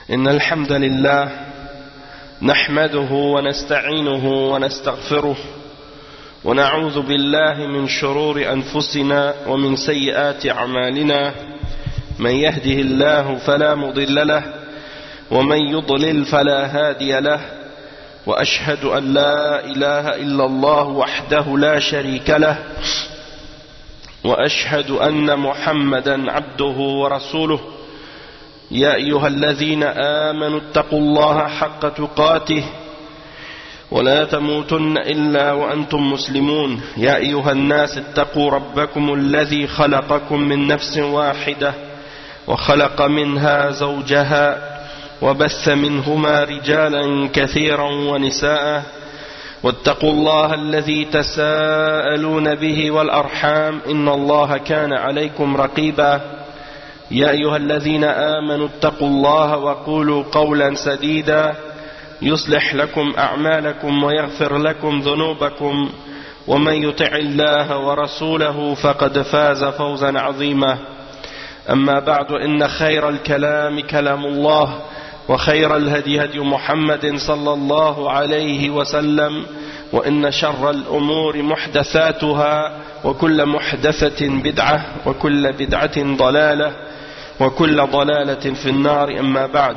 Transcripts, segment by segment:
إن الحمد لله نحمده ونستعينه ونستغفره ونعوذ بالله من شرور أنفسنا ومن سيئات أعمالنا من يهده الله فلا مضل له ومن يضلل فلا هادي له وأشهد أن لا إله إلا الله وحده لا شريك له وأشهد أن محمدا عبده ورسوله يا أيها الذين آمنوا اتقوا الله حق تقاته ولا تموتن إلا وأنتم مسلمون يا أيها الناس اتقوا ربكم الذي خلقكم من نفس واحدة وخلق منها زوجها وبث منهما رجالا كثيرا ونساء واتقوا الله الذي تساءلون به والأرحام إن الله كان عليكم رقيبا يا أيها الذين آمنوا اتقوا الله وقولوا قولا سديدا يصلح لكم أعمالكم ويغفر لكم ذنوبكم ومن يطع الله ورسوله فقد فاز فوزا عظيما أما بعد إن خير الكلام كلام الله وخير الهدي هدي محمد صلى الله عليه وسلم وإن شر الأمور محدثاتها وكل محدثة بدعة وكل بدعة ضلالة وكل ضلالة في النار أما بعد.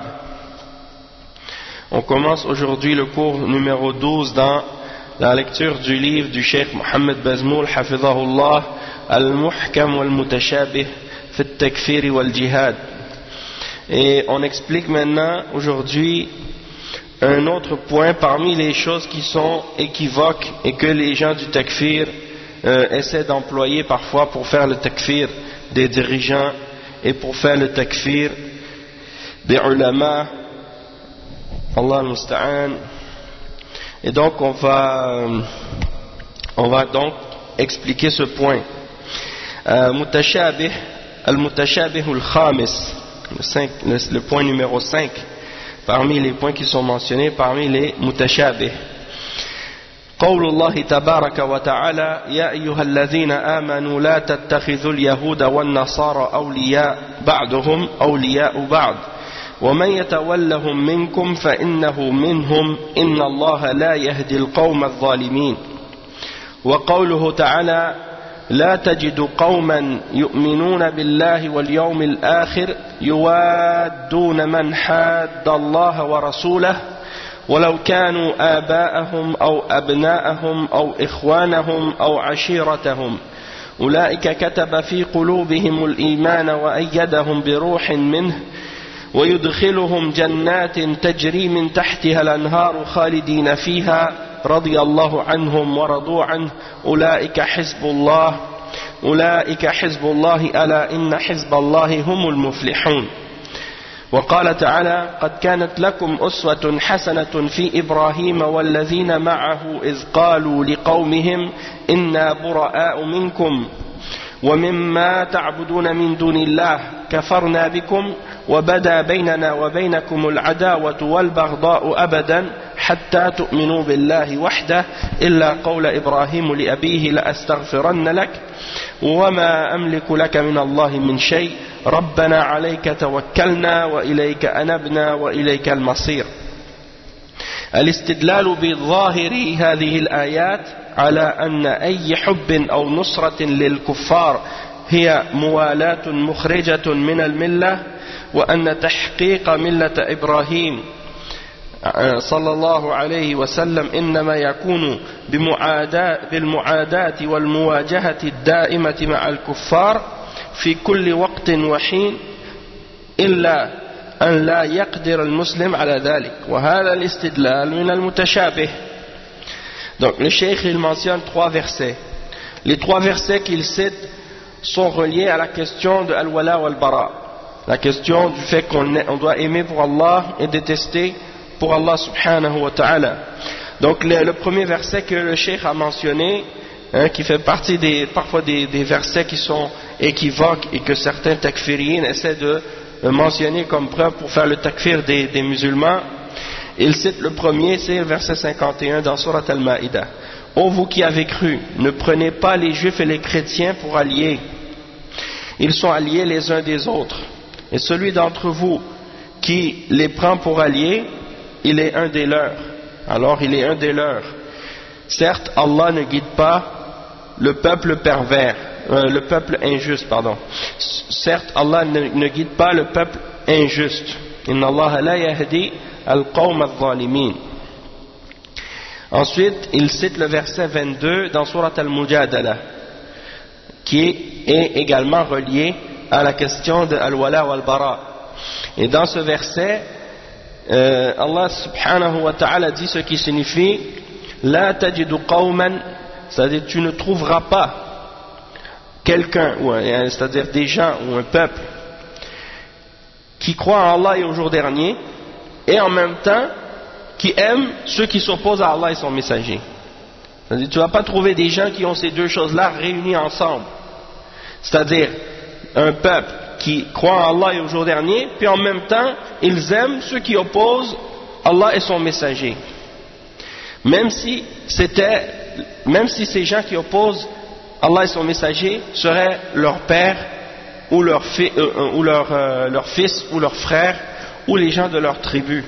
On commence aujourd'hui le cours numéro 12 dans la lecture du livre du Cheikh Mohammed Bazmoul Hafidhahullah Al-Muhkam wal-Mutashabih fi al-Takfir wal-Jihad. Et on explique maintenant aujourd'hui un autre point parmi les choses qui sont équivoques et que les gens du takfir essaient d'employer parfois pour faire le takfir des dirigeants et pour faire le takfir des ulama. Allah al-Musta'an. Et donc on va donc expliquer ce point. Mutashabih, al-Mutashabih al-Khamis, le point numéro 5 parmi les points qui sont mentionnés parmi les mutashabih. قول الله تبارك وتعالى يا أيها الذين آمنوا لا تتخذوا اليهود والنصارى أولياء بعضهم أولياء بعض ومن يتولهم منكم فإنه منهم إن الله لا يهدي القوم الظالمين. وقوله تعالى لا تجد قوما يؤمنون بالله واليوم الآخر يوادون من حاد الله ورسوله ولو كانوا آباءهم أو أبناءهم أو إخوانهم أو عشيرتهم أولئك كتب في قلوبهم الإيمان وأيدهم بروح منه ويدخلهم جنات تجري من تحتها الأنهار خالدين فيها رضي الله عنهم ورضوا عنه أولئك حزب الله ألا إن حزب الله هم المفلحون. وقال تعالى قد كانت لكم أسوة حسنة في إبراهيم والذين معه إذ قالوا لقومهم إنا براء منكم ومما تعبدون من دون الله كفرنا بكم وبدا بيننا وبينكم العداوة والبغضاء أبدا حتى تؤمنوا بالله وحده إلا قول إبراهيم لأبيه لأستغفرن لك وما أملك لك من الله من شيء ربنا عليك توكلنا وإليك أنبنا وإليك المصير. الاستدلال بظاهر هذه الآيات على أن أي حب أو نصرة للكفار هي موالاة مخرجة من الملة وأن تحقيق ملة إبراهيم صلى الله عليه وسلم إنما يكون بالمعاداة والمواجهة الدائمة مع الكفار في كل وقت وحين إلا أن لا يقدر المسلم على ذلك وهذا الاستدلال من المتشابه. Donc le cheikh il mentionne 3 versets. Les 3 versets qu'il cite sont reliés à la question de al-wala wal-bara, la question du fait qu'on doit aimer pour Allah et détester pour Allah subhanahu wa ta'ala. Donc le premier verset que le cheikh a mentionné, qui fait partie parfois des versets qui sont équivoques et que certains takfiriyin essaient de mentionner comme preuve pour faire le takfir des musulmans. Il cite le premier, c'est le verset 51 dans Surat Al-Ma'idah. Ô vous qui avez cru, ne prenez pas les juifs et les chrétiens pour alliés. Ils sont alliés les uns des autres. Et celui d'entre vous qui les prend pour alliés, il est un des leurs. Alors il est un des leurs. Certes, Allah ne guide pas le peuple pervers, le peuple injuste, pardon. Certes, Allah ne guide pas le peuple injuste. Inna Allah la yahdi al-qawm al-zalimin. Ensuite, il cite le verset 22 dans Surat al-Mujadala, qui est également relié à la question de al-wala wal-bara. Et dans ce verset, Allah subhanahu wa ta'ala dit ce qui signifie la tajidu qawman, c'est-à-dire tu ne trouveras pas quelqu'un, c'est-à-dire des gens ou un peuple qui croient en Allah et au jour dernier et en même temps qui aiment ceux qui s'opposent à Allah et son messager. C'est-à-dire tu ne vas pas trouver des gens qui ont ces deux choses-là réunies ensemble, c'est-à-dire un peuple qui croient en Allah et au jour dernier, puis en même temps ils aiment ceux qui opposent Allah et son messager. Même si ces gens qui opposent Allah et son messager seraient leur père ou leur fils ou leur frère ou les gens de leur tribu.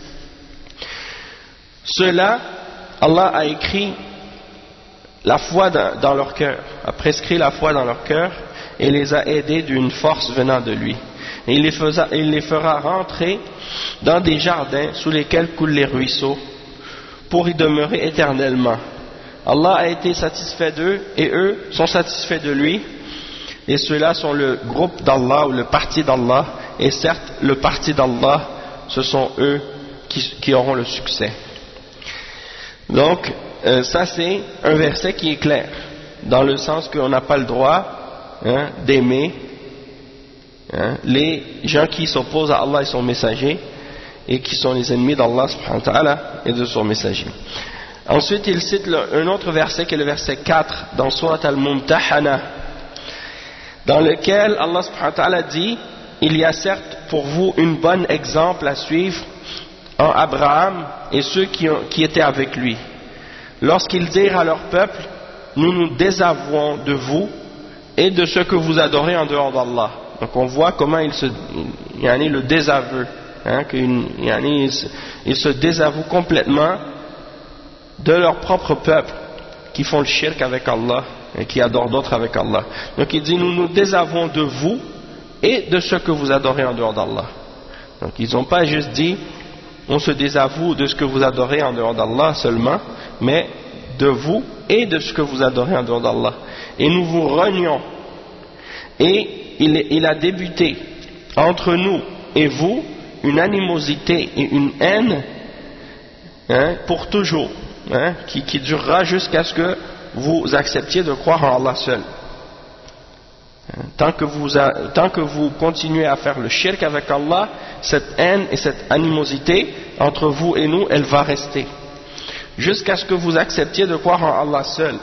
Ceux-là, Allah a écrit la foi dans leur cœur, a prescrit la foi dans leur cœur et les a aidés d'une force venant de lui. Et il les fera rentrer dans des jardins sous lesquels coulent les ruisseaux pour y demeurer éternellement. Allah a été satisfait d'eux et eux sont satisfaits de lui, et ceux-là sont le groupe d'Allah ou le parti d'Allah, et certes le parti d'Allah, ce sont eux qui auront le succès. Donc ça c'est un verset qui est clair, dans le sens qu'on n'a pas le droit d'aimer les gens qui s'opposent à Allah et son messager et qui sont les ennemis d'Allah subhanahu wa ta'ala et de son messager. Ensuite il cite un autre verset qui est le verset 4 dans Surat al-Mumtahana, dans lequel Allah subhanahu wa ta'ala dit: il y a certes pour vous un bon exemple à suivre en Abraham et ceux qui étaient avec lui, lorsqu'ils dirent à leur peuple: nous nous désavouons de vous et de ce que vous adorez en dehors d'Allah. Donc on voit comment il le désaveu, ils se désavouent complètement de leur propre peuple qui font le shirk avec Allah et qui adorent d'autres avec Allah. Donc il dit: nous nous désavouons de vous et de ce que vous adorez en dehors d'Allah. Donc ils n'ont pas juste dit on se désavoue de ce que vous adorez en dehors d'Allah seulement, mais de vous et de ce que vous adorez en dehors d'Allah. Et nous vous renions. Et il a débuté entre nous et vous une animosité et une haine pour toujours, qui durera jusqu'à ce que vous acceptiez de croire en Allah seul. Tant que vous continuez à faire le shirk avec Allah, cette haine et cette animosité entre vous et nous, elle va rester jusqu'à ce que vous acceptiez de croire en Allah seul.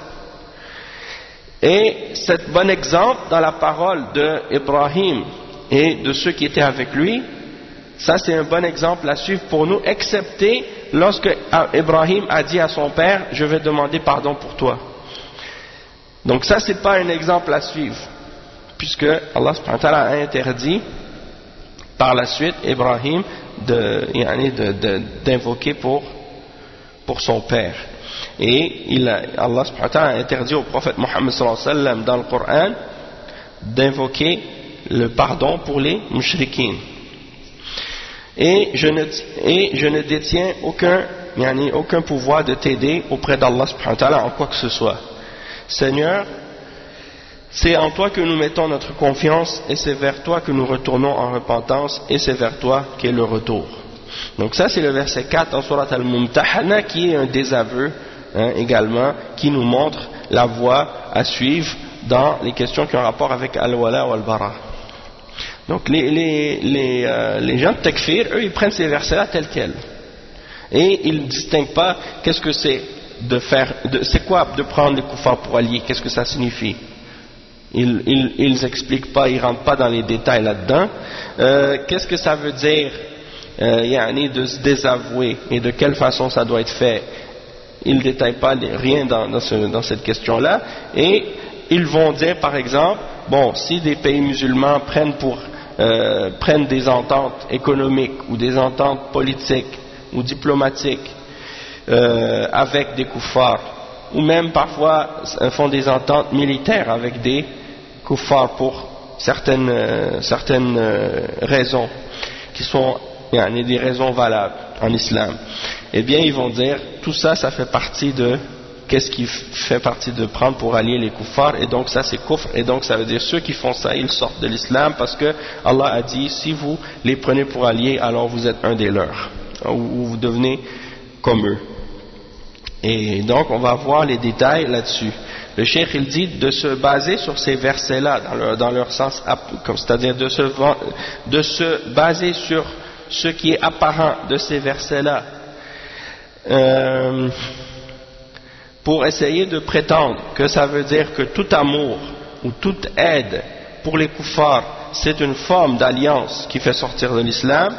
Et cet bon exemple dans la parole d'Ibrahim et de ceux qui étaient avec lui, ça c'est un bon exemple à suivre pour nous, excepté lorsque Ibrahim a dit à son père: je vais demander pardon pour toi. Donc ça c'est pas un exemple à suivre, puisque Allah subhanahu wa ta'ala a interdit par la suite Ibrahim d'invoquer pour son père. Et Allah subhanahu wa ta'ala a interdit au prophète Mohammed sallallahu alayhi wa sallam dans le Coran d'invoquer le pardon pour les mushrikines. Et je ne détiens aucun pouvoir de t'aider auprès d'Allah subhanahu wa ta'ala en quoi que ce soit. Seigneur, c'est en toi que nous mettons notre confiance et c'est vers toi que nous retournons en repentance et c'est vers toi qu'est le retour. Donc ça c'est le verset 4 en Surat al-Mumtahana, qui est un désaveu également, qui nous montre la voie à suivre dans les questions qui ont rapport avec al-wala ou al-bara. Donc les gens de Takfir, eux, ils prennent ces versets-là tels quels. Et ils ne distinguent pas qu'est-ce que c'est c'est quoi de prendre les koufars pour alliés, qu'est-ce que ça signifie. Ils expliquent pas, ils rentrent pas dans les détails là-dedans. Qu'est-ce que ça veut dire de se désavouer et de quelle façon ça doit être fait. Ils ne détaillent pas rien dans cette question-là. Et ils vont dire par exemple, bon, si des pays musulmans prennent pour prennent des ententes économiques ou des ententes politiques ou diplomatiques avec des kuffars, ou même parfois font des ententes militaires avec des kuffars pour certaines raisons qui sont des raisons valables en islam. Eh bien ils vont dire tout ça, ça fait partie de qu'est-ce qui fait partie de prendre pour allier les kuffars, et donc ça c'est kufr, et donc ça veut dire ceux qui font ça ils sortent de l'islam, parce que Allah a dit si vous les prenez pour alliés alors vous êtes un des leurs, ou vous devenez comme eux. Et donc on va voir les détails là-dessus. Le cheikh il dit de se baser sur ces versets-là dans leur sens, c'est-à-dire de se baser sur ce qui est apparent de ces versets-là, pour essayer de prétendre que ça veut dire que tout amour ou toute aide pour les kuffars c'est une forme d'alliance qui fait sortir de l'islam,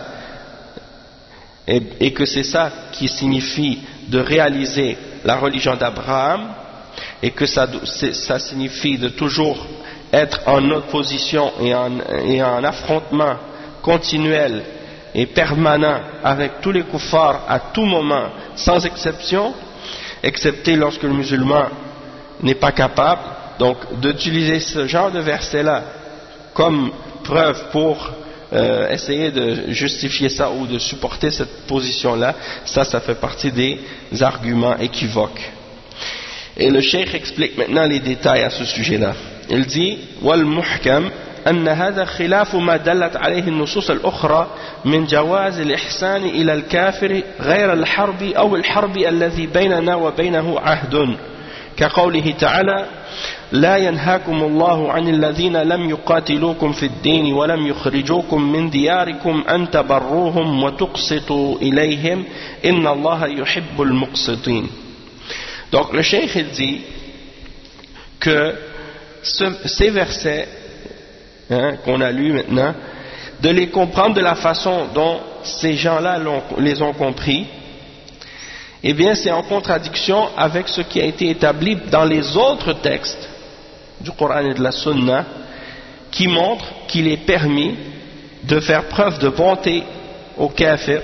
et que c'est ça qui signifie de réaliser la religion d'Abraham, et que ça signifie de toujours être en opposition et en affrontement continuel et permanent avec tous les kuffars à tout moment, sans exception, excepté lorsque le musulman n'est pas capable. Donc d'utiliser ce genre de verset-là comme preuve pour essayer de justifier ça ou de supporter cette position-là, ça fait partie des arguments équivoques. Et le cheikh explique maintenant les détails à ce sujet-là. Il dit وَالْمُحْكَمْ أن هذا خلاف ما دلت عليه النصوص الأخرى من جواز الإحسان إلى الكافر غير الحرب أو الحرب الذي بيننا وبينه عهد كقوله تعالى لا ينهاكم الله عن الذين لم يقاتلوكم في الدين ولم يخرجوكم من دياركم أن تبروهم وتقسطوا إليهم إن الله يحب المقسطين. Donc le cheikh il dit que ces versets qu'on a lus maintenant, de les comprendre de la façon dont ces gens-là les ont compris, eh bien c'est en contradiction avec ce qui a été établi dans les autres textes du Coran et de la Sunna, qui montrent qu'il est permis de faire preuve de bonté au kafir,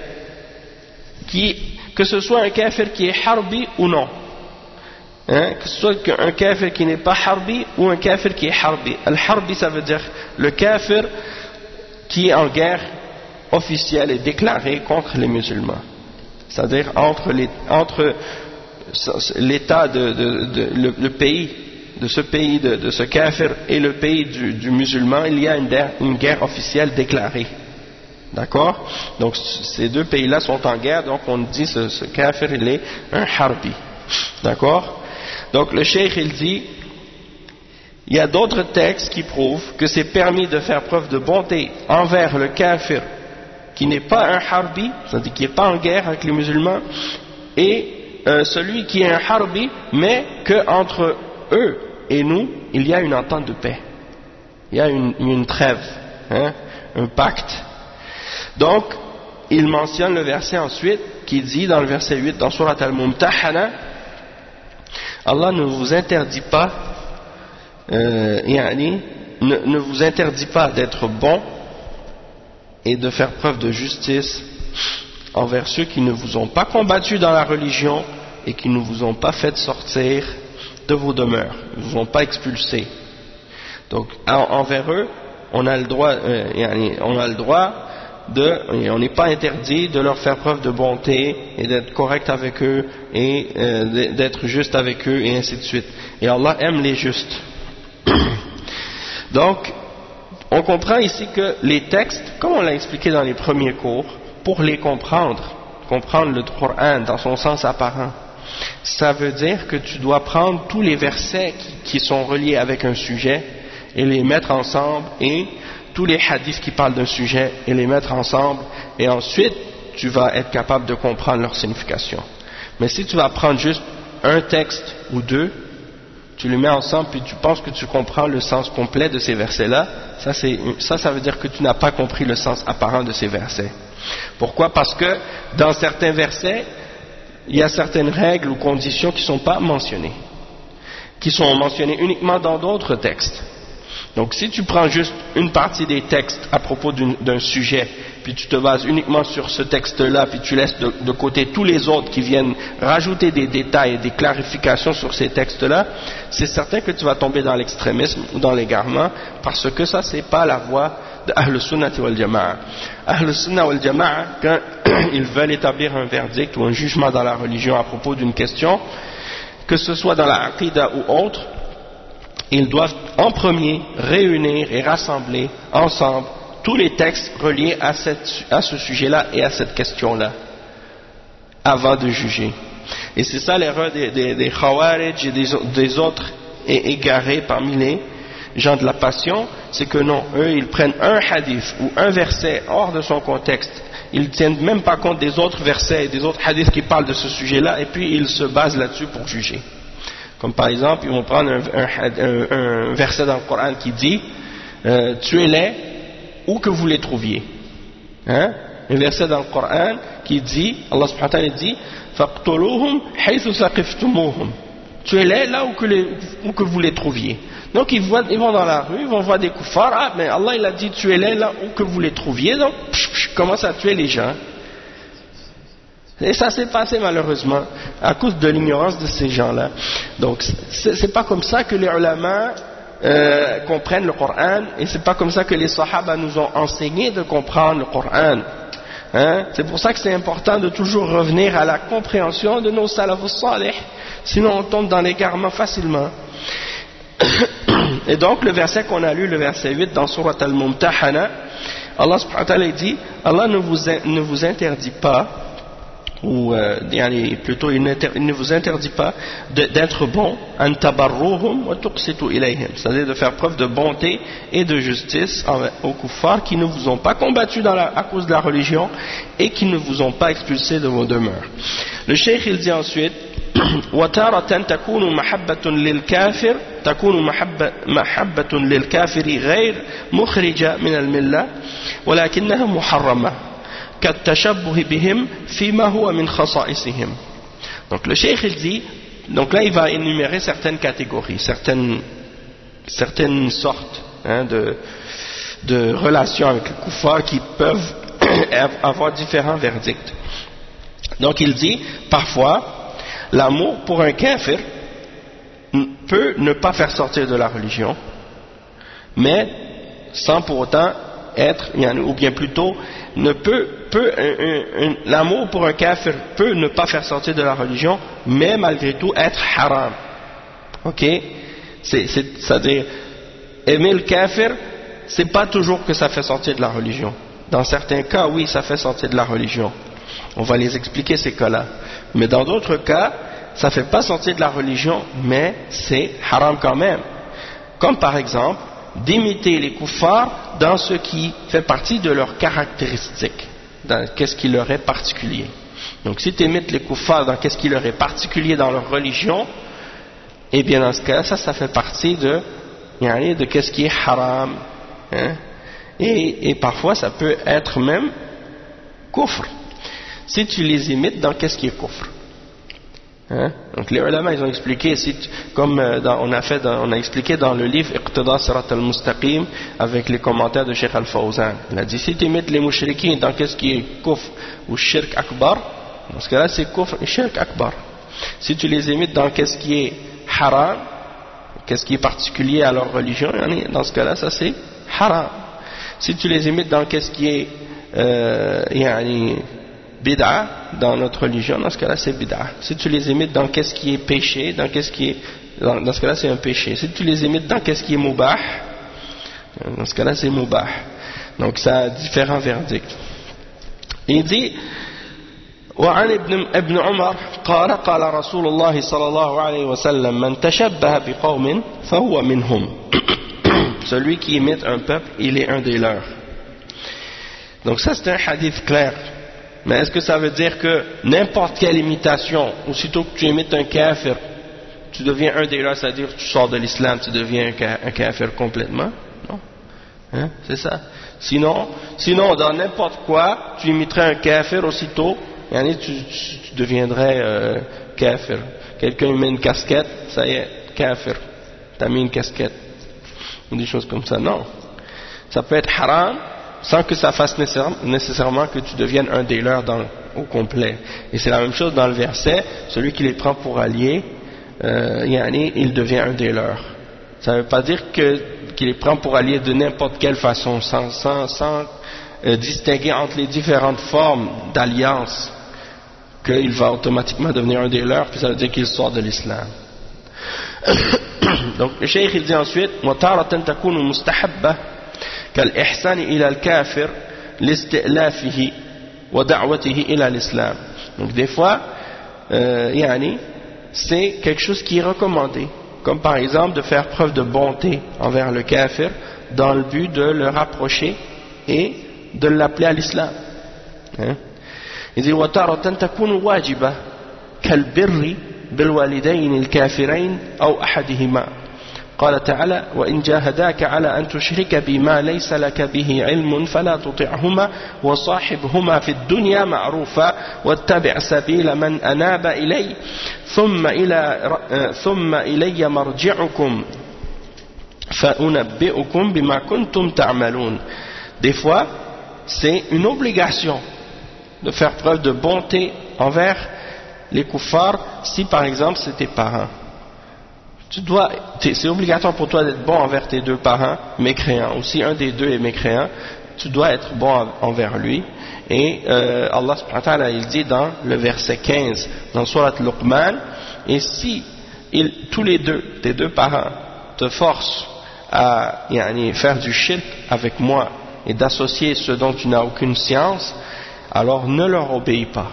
que ce soit un kafir qui est harbi ou non. Que ce soit un kafir qui n'est pas harbi ou un kafir qui est harbi. Al-harbi ça veut dire le kafir qui est en guerre officielle et déclarée contre les musulmans. C'est-à-dire entre l'état le pays de ce pays de ce kafir et le pays du musulman, il y a une guerre officielle déclarée. D'accord? Donc ces deux pays-là sont en guerre, donc on dit ce kafir il est un harbi. D'accord? Donc le cheikh il dit, il y a d'autres textes qui prouvent que c'est permis de faire preuve de bonté envers le kafir qui n'est pas un harbi, c'est-à-dire qui n'est pas en guerre avec les musulmans, et celui qui est un harbi, mais qu'entre eux et nous, il y a une entente de paix, il y a une trêve, un pacte. Donc il mentionne le verset ensuite qui dit dans le verset 8 dans Surat Al-Mumtahana, Allah ne vous interdit pas, ne vous interdit pas d'être bon et de faire preuve de justice envers ceux qui ne vous ont pas combattu dans la religion et qui ne vous ont pas fait sortir de vos demeures, ne vous ont pas expulsé. Donc envers eux, on a le droit, et on n'est pas interdit de leur faire preuve de bonté et d'être correct avec eux et d'être juste avec eux et ainsi de suite. Et Allah aime les justes. Donc, on comprend ici que les textes, comme on l'a expliqué dans les premiers cours, pour les comprendre le Coran dans son sens apparent, ça veut dire que tu dois prendre tous les versets qui sont reliés avec un sujet et les mettre ensemble, et tous les hadiths qui parlent d'un sujet et les mettre ensemble, et ensuite tu vas être capable de comprendre leur signification. Mais si tu vas prendre juste un texte ou deux, tu les mets ensemble puis tu penses que tu comprends le sens complet de ces versets-là, ça veut dire que tu n'as pas compris le sens apparent de ces versets. Pourquoi? Parce que dans certains versets, il y a certaines règles ou conditions qui ne sont pas mentionnées, qui sont mentionnées uniquement dans d'autres textes. Donc si tu prends juste une partie des textes à propos d'un sujet, puis tu te bases uniquement sur ce texte-là, puis tu laisses de côté tous les autres qui viennent rajouter des détails et des clarifications sur ces textes-là, c'est certain que tu vas tomber dans l'extrémisme ou dans l'égarement, parce que ça c'est pas la voie de Ahl Sunnah wal Jama'a. Ahl Sunnah wal Jama'a, quand ils veulent établir un verdict ou un jugement dans la religion à propos d'une question, que ce soit dans la Aqidah ou autre, ils doivent en premier réunir et rassembler ensemble tous les textes reliés à ce sujet-là et à cette question-là, avant de juger. Et c'est ça l'erreur des Khawarij et des autres égarés parmi les gens de la passion, c'est que non, eux ils prennent un hadith ou un verset hors de son contexte, ils ne tiennent même pas compte des autres versets et des autres hadiths qui parlent de ce sujet-là, et puis ils se basent là-dessus pour juger. Comme par exemple, ils vont prendre un verset dans le Coran qui dit tuez-les où que vous les trouviez. Hein? Un verset dans le Coran qui dit, Allah subhanahu wa ta'ala dit faqtuluhum haythu saqiftumuhum. Tuez-les là où que vous les trouviez. Donc ils vont dans la rue, ils vont voir des kuffars, ah mais Allah il a dit tuez-les là où que vous les trouviez, donc commence à tuer les gens. Et ça s'est passé malheureusement à cause de l'ignorance de ces gens-là. Donc c'est pas comme ça que les ulama comprennent le Coran, et c'est pas comme ça que les sahaba nous ont enseigné de comprendre le Coran. Hein? C'est pour ça que c'est important de toujours revenir à la compréhension de nos salafus salih, sinon on tombe dans l'égarement facilement. Et donc le verset qu'on a lu, le verset 8 dans Surat Al-Mumtahana, Allah subhanahu wa ta'ala dit, Allah ne vous interdit pas, ou plutôt il ne vous interdit pas d'être bon, an tabarruhum wa tuqsitu ilayhim, c'est-à-dire de faire preuve de bonté et de justice aux kuffars qui ne vous ont pas combattu à cause de la religion et qui ne vous ont pas expulsé de vos demeures. Le cheikh il dit ensuite وتارة تكون محبة للكافر غير مخرجة من الملة ولكنها محرمة كالتشبه بهم فيما هو من خصائصهم. Donc le cheikh il dit, donc là il va énumérer certaines catégories, certaines sortes de relations avec les kuffars qui peuvent avoir différents verdicts. Donc il dit, parfois l'amour pour un kafir peut ne pas faire sortir de la religion, mais sans pour autant être, ou bien plutôt, l'amour pour un kafir peut ne pas faire sortir de la religion, mais malgré tout être haram. Ok? C'est-à-dire, aimer le kafir, c'est pas toujours que ça fait sortir de la religion. Dans certains cas, oui, ça fait sortir de la religion. On va les expliquer ces cas-là. Mais dans d'autres cas, ça ne fait pas sortir de la religion, mais c'est haram quand même. Comme par exemple, d'imiter les kuffars dans ce qui fait partie de leurs caractéristiques, dans qu'est-ce qui leur est particulier. Donc si tu imites les kuffars dans qu'est-ce qui leur est particulier dans leur religion, eh bien dans ce cas, ça fait partie de qu'est-ce qui est haram. Hein? Et parfois ça peut être même kufr. Si tu les imites dans qu'est-ce qui est kufr. Hein? Donc les ulama ils ont expliqué, comme on a expliqué dans le livre Iqtida Sirat al-Mustaqim avec les commentaires de Cheikh Al-Fawzan. Il a dit si tu imites les mouchriquins dans qu'est-ce qui est kufr ou shirk akbar, dans ce cas-là c'est kufr et shirk akbar. Si tu les imites dans qu'est-ce qui est haram, qu'est-ce qui est particulier à leur religion, dans ce cas-là ça c'est haram. Si tu les imites dans qu'est-ce qui est bid'a dans notre religion, dans ce cas-là c'est bid'a. Si tu les imites dans qu'est-ce qui est péché, dans ce cas-là c'est un péché. Si tu les imites dans qu'est-ce qui est mubah, dans ce cas-là c'est mubah. Donc ça a différents verdicts. Il dit وعن ابن عمر قال قال رسول الله صلى الله عليه وسلم من تشبه بقوم فهو منهم. Celui qui imite un peuple, il est un des leurs. Donc ça c'est un hadith clair. Mais est-ce que ça veut dire que n'importe quelle imitation, aussitôt que tu imites un kafir, tu deviens un des leurs, c'est-à-dire que tu sors de l'islam, tu deviens un kafir complètement? Non. Hein? C'est ça. Sinon, dans n'importe quoi, tu imiterais un kafir aussitôt, tu deviendrais kafir. Quelqu'un met une casquette, ça y est, kafir. T'as mis une casquette. ou des choses comme ça. Non, ça peut être haram sans que ça fasse nécessairement que tu deviennes un des leurs au complet. Et c'est la même chose dans le verset, celui qui les prend pour alliés, il devient un des leurs. Ça ne veut pas dire qu'il les prend pour alliés de n'importe quelle façon, sans distinguer entre les différentes formes d'alliance, qu'il va automatiquement devenir un des leurs, puis ça veut dire qu'il sort de l'islam. Donc le cheikh il dit ensuite وَتَارَةً تَكُونُ مُسْتَحَبَّةً كَالْإِحْسَانِ إِلَى الْكَافِرِ لِاسْتِئْلَافِهِ وَدَعْوَتِهِ إِلَى الْإِسْلام. Donc des fois c'est quelque chose qui est recommandé, comme par exemple de faire preuve de bonté envers le kafir dans le but de le rapprocher et de l'appeler à l'islam. Il dit وَتَارَةً تَكُونُ وَاجِبَةً كَالْبِرِّ بالوالدين الكافرين أو أحدهما. قال تعالى وإن جاهداك على أن تشرك بما ليس لك به علم فلا تطعهما وصاحبهما في الدنيا معروفا واتبع سبيل من أناب إلي ثم إلي مرجعكم فأنبئكم بما كنتم تعملون. Des fois, c'est une obligation de faire preuve de bonté envers les kuffars si par exemple c'est tes parents. C'est obligatoire pour toi d'être bon envers tes deux parents mécréants, ou si un des deux est mécréant, tu dois être bon envers lui. Et Allah subhanahu wa ta'ala il dit dans le verset 15 dans Surat Luqman, et si tous les deux, tes deux parents te forcent à faire du shirk avec moi et d'associer ce dont tu n'as aucune science, alors ne leur obéis pas.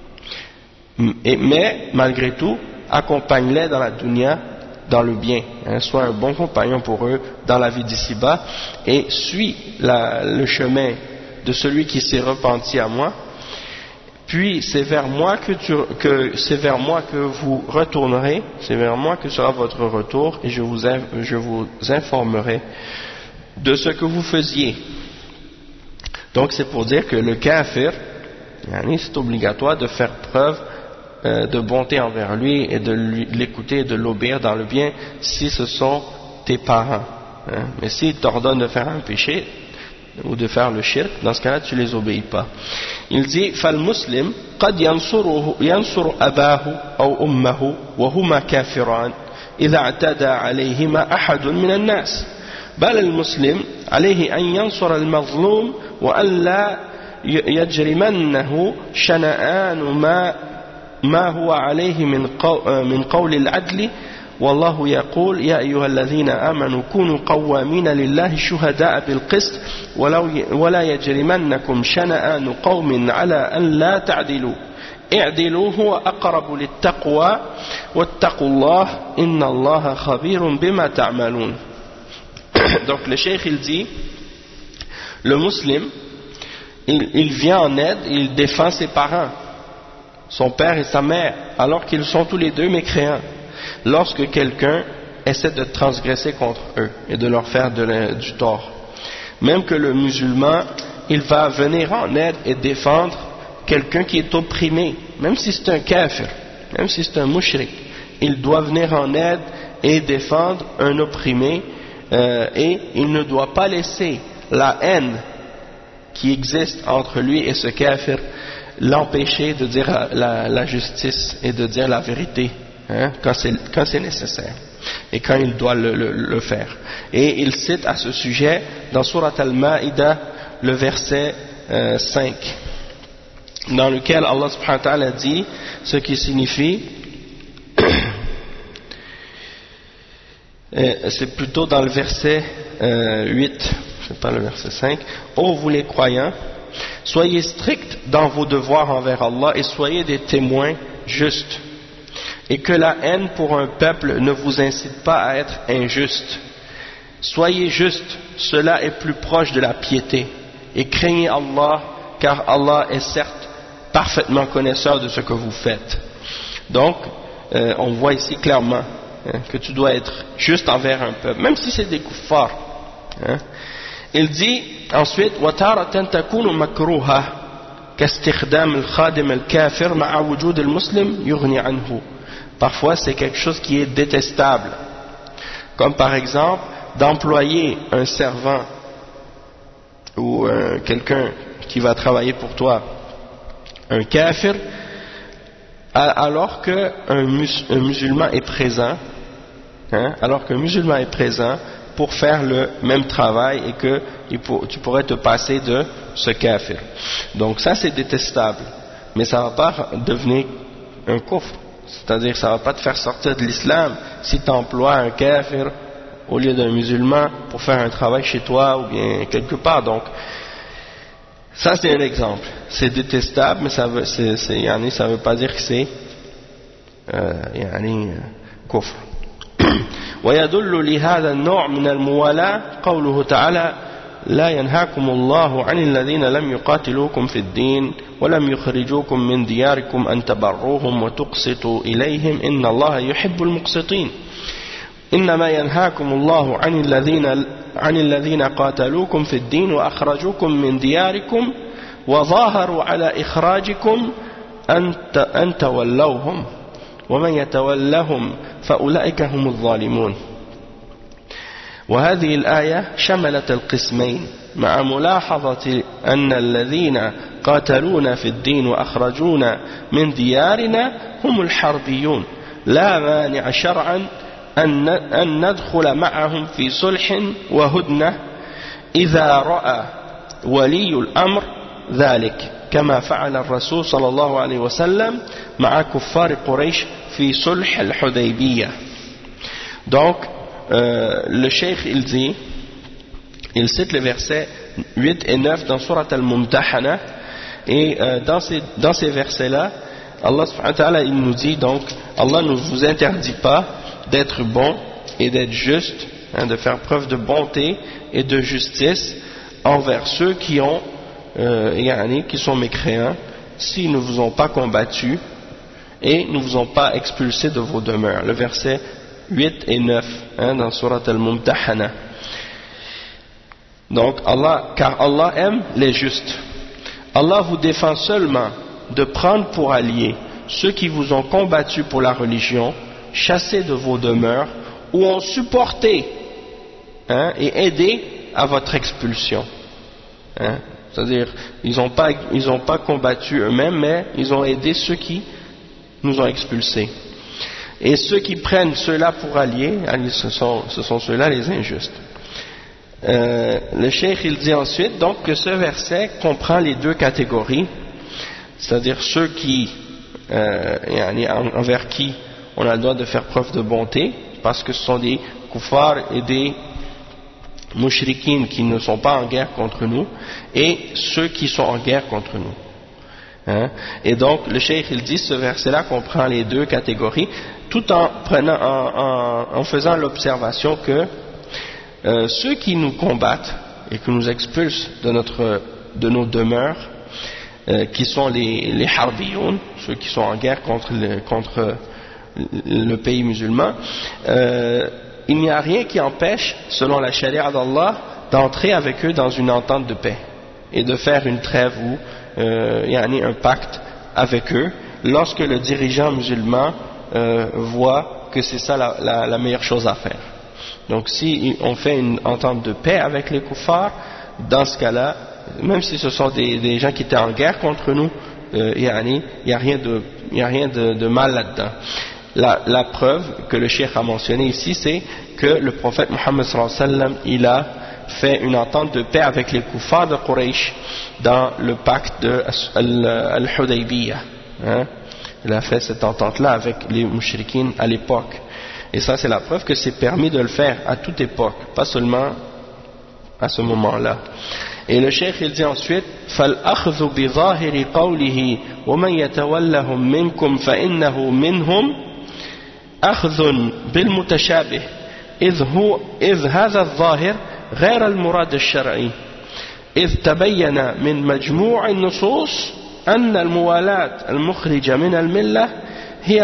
Mais malgré tout, accompagne-les dans la dunya, dans le bien, sois un bon compagnon pour eux dans la vie d'ici-bas, et suis le chemin de celui qui s'est repenti à moi, puis c'est vers moi que vous retournerez, c'est vers moi que sera votre retour, et je vous informerai de ce que vous faisiez. Donc c'est pour dire que le kafir, c'est obligatoire de faire preuve de bonté envers lui et de l'écouter et de l'obéir dans le bien si ce sont tes parents. Mais s'ils t'ordonnent de faire un péché ou de faire le shirk, dans ce cas-là tu les obéis pas. Il dit فالمسلم قد ينصر أباه أو أمه وهما كافران إذا اعتدى عليهما أحد من الناس بل المسلم عليه أن ينصر المظلوم وأن لا يجرمنه شنآن ما هو عليه من قول العدل والله يقول يا أيها الذين آمنوا كونوا قوامين لله شهداء بالقسط ولا يجرمنكم شنآن قوم على أن لا تعدلوا اعدلوا هو أقرب للتقوى واتقوا الله إن الله خبير بما تعملون. Donc le cheikh il dit, le musulman il vient en aide, il défend ses parents, son père et sa mère, alors qu'ils sont tous les deux mécréants, lorsque quelqu'un essaie de transgresser contre eux et de leur faire du tort. Même que le musulman, il va venir en aide et défendre quelqu'un qui est opprimé, même si c'est un kafir, même si c'est un mushrik, il doit venir en aide et défendre un opprimé, et il ne doit pas laisser la haine qui existe entre lui et ce kafir l'empêcher de dire la justice et de dire la vérité quand c'est nécessaire et quand il doit le faire. Et il cite à ce sujet dans Surat Al-Ma'idah le verset 5 dans lequel Allah subhanahu wa ta'ala dit ce qui signifie c'est plutôt dans le verset 8, c'est pas le verset 5. Ô vous les croyants, soyez stricts dans vos devoirs envers Allah et soyez des témoins justes, et que la haine pour un peuple ne vous incite pas à être injuste. Soyez justes, cela est plus proche de la piété, et craignez Allah, car Allah est certes parfaitement connaisseur de ce que vous faites. Donc on voit ici clairement que tu dois être juste envers un peuple, même si c'est des kuffars. Il dit ensuite وَتَارَةً تَكُونُ مَكْرُوهًا كَاسْتِخْدَامِ الْخَادِمِ الْكَافِرِ مَعَ وُجُودِ الْمُسْلِمِ يُغْنِي عَنْهُ. Parfois c'est quelque chose qui est détestable, comme par exemple d'employer un servant ou quelqu'un qui va travailler pour toi, un kafir, alors qu'un musulman est présent, alors qu'un musulman est présent pour faire le même travail et que tu pourrais te passer de ce kafir. Donc ça c'est détestable, mais ça ne va pas devenir un kufr, c'est-à-dire ça ne va pas te faire sortir de l'islam si tu emploies un kafir au lieu d'un musulman pour faire un travail chez toi ou bien quelque part. Donc ça c'est un exemple, c'est détestable, mais ça veut pas dire que c'est كفر. ويدل لهذا النوع من الموالاة قوله تعالى لا ينهاكم الله عن الذين لم يقاتلوكم في الدين ولم يخرجوكم من دياركم أن تبروهم وتقسطوا إليهم إن الله يحب المقسطين إنما ينهاكم الله عن الذين قاتلوكم في الدين وأخرجوكم من دياركم وظاهروا على إخراجكم أن تولوهم ومن يتولهم فأولئك هم الظالمون. وهذه الآية شملت القسمين مع ملاحظة أن الذين قاتلونا في الدين وأخرجونا من ديارنا هم الحربيون لا مانع شرعا أن ندخل معهم في صلح وهدنة إذا رأى ولي الأمر ذلك كما فعل الرسول صلى الله عليه وسلم مع كفار قريش في صلح الحديبية. Donc le cheikh il cite les versets 8 et 9 dans Surat al-Mumtahana et dans ces versets là Allah subhanahu wa ta'ala il nous dit donc Allah ne vous interdit pas d'être bon et d'être juste, de faire preuve de bonté et de justice envers ceux qui ont qui sont mécréants s'ils ne vous ont pas combattu et ne vous ont pas expulsé de vos demeures. Le verset 8 et 9 dans Surat al-Mumtahana. Donc car Allah aime les justes. Allah vous défend seulement de prendre pour alliés ceux qui vous ont combattu pour la religion, chassés de vos demeures ou ont supporté et aidé à votre expulsion. C'est-à-dire, ils n'ont pas combattu eux-mêmes, mais ils ont aidé ceux qui nous ont expulsés. Et ceux qui prennent ceux-là pour alliés, ce sont ceux-là les injustes. Le cheikh il dit ensuite donc que ce verset comprend les deux catégories, c'est-à-dire ceux qui, envers qui on a le droit de faire preuve de bonté, parce que ce sont des kuffars et des mushrikines qui ne sont pas en guerre contre nous, et ceux qui sont en guerre contre nous. Et donc le cheikh il dit ce verset-là comprend les deux catégories, tout en faisant l'observation que ceux qui nous combattent et qui nous expulsent de nos demeures, qui sont les harbiyoun, ceux qui sont en guerre contre le pays musulman, il n'y a rien qui empêche, selon la charia d'Allah, d'entrer avec eux dans une entente de paix et de faire une trêve ou un pacte avec eux lorsque le dirigeant musulman voit que c'est ça la meilleure chose à faire. Donc si on fait une entente de paix avec les kuffars, dans ce cas-là, même si ce sont des gens qui étaient en guerre contre nous, il n'y a rien de mal là-dedans. La preuve que le cheikh a mentionné ici, c'est que le prophète Mohammed sallallahu alayhi wa sallam, il a fait une entente de paix avec les kuffars de Quraysh dans le pacte de Al-Hudaybiyah. Il a fait cette entente-là avec les mushrikines à l'époque. Et ça, c'est la preuve que c'est permis de le faire à toute époque, pas seulement à ce moment-là. Et le cheikh il dit ensuite فَالْأَخْذُ بِظَاهِرِ قَوْلِهِ وَمَنْ يَتَوَلَّهُمْ مِنْكُمْ فَإِنَّهُ مِنْهُمْ أخذ بالمتشابه إذ هذا الظاهر غير المراد الشرعي إذ تبين من مجموع النصوص أن الموالاة المخرجة من الملة هي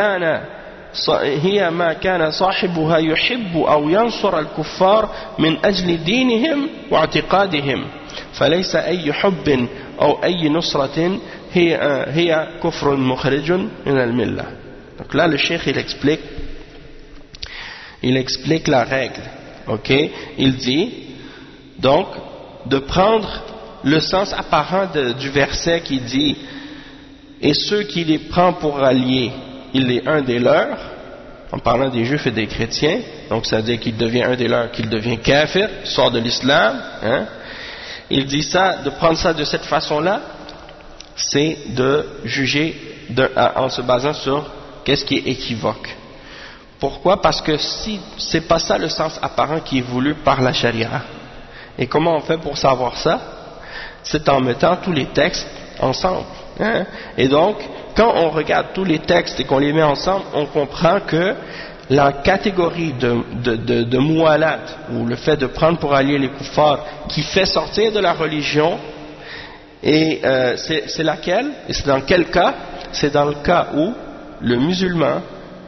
ما كان صاحبها يحب أو ينصر الكفار من أجل دينهم واعتقادهم فليس أي حب أو أي نصرة هي كفر مخرج من الملة. Donc là le cheikh il explique la règle ok, il dit donc de prendre le sens apparent du verset qui dit et ceux qui les prend pour alliés, il est un des leurs, en parlant des juifs et des chrétiens, donc ça veut dire qu'il devient un des leurs, qu'il devient kafir, sort de l'islam, hein. Il dit ça, de prendre ça de cette façon-là, c'est de juger en se basant sur qu'est-ce qui est équivoque. Pourquoi? Parce que si c'est pas ça le sens apparent qui est voulu par la charia. Et comment on fait pour savoir ça? C'est en mettant tous les textes ensemble, hein? Et donc, quand on regarde tous les textes et qu'on les met ensemble, on comprend que la catégorie de mu'alat, ou le fait de prendre pour alliés les kuffars, qui fait sortir de la religion, et c'est laquelle? Et c'est dans quel cas? C'est dans le cas où le musulman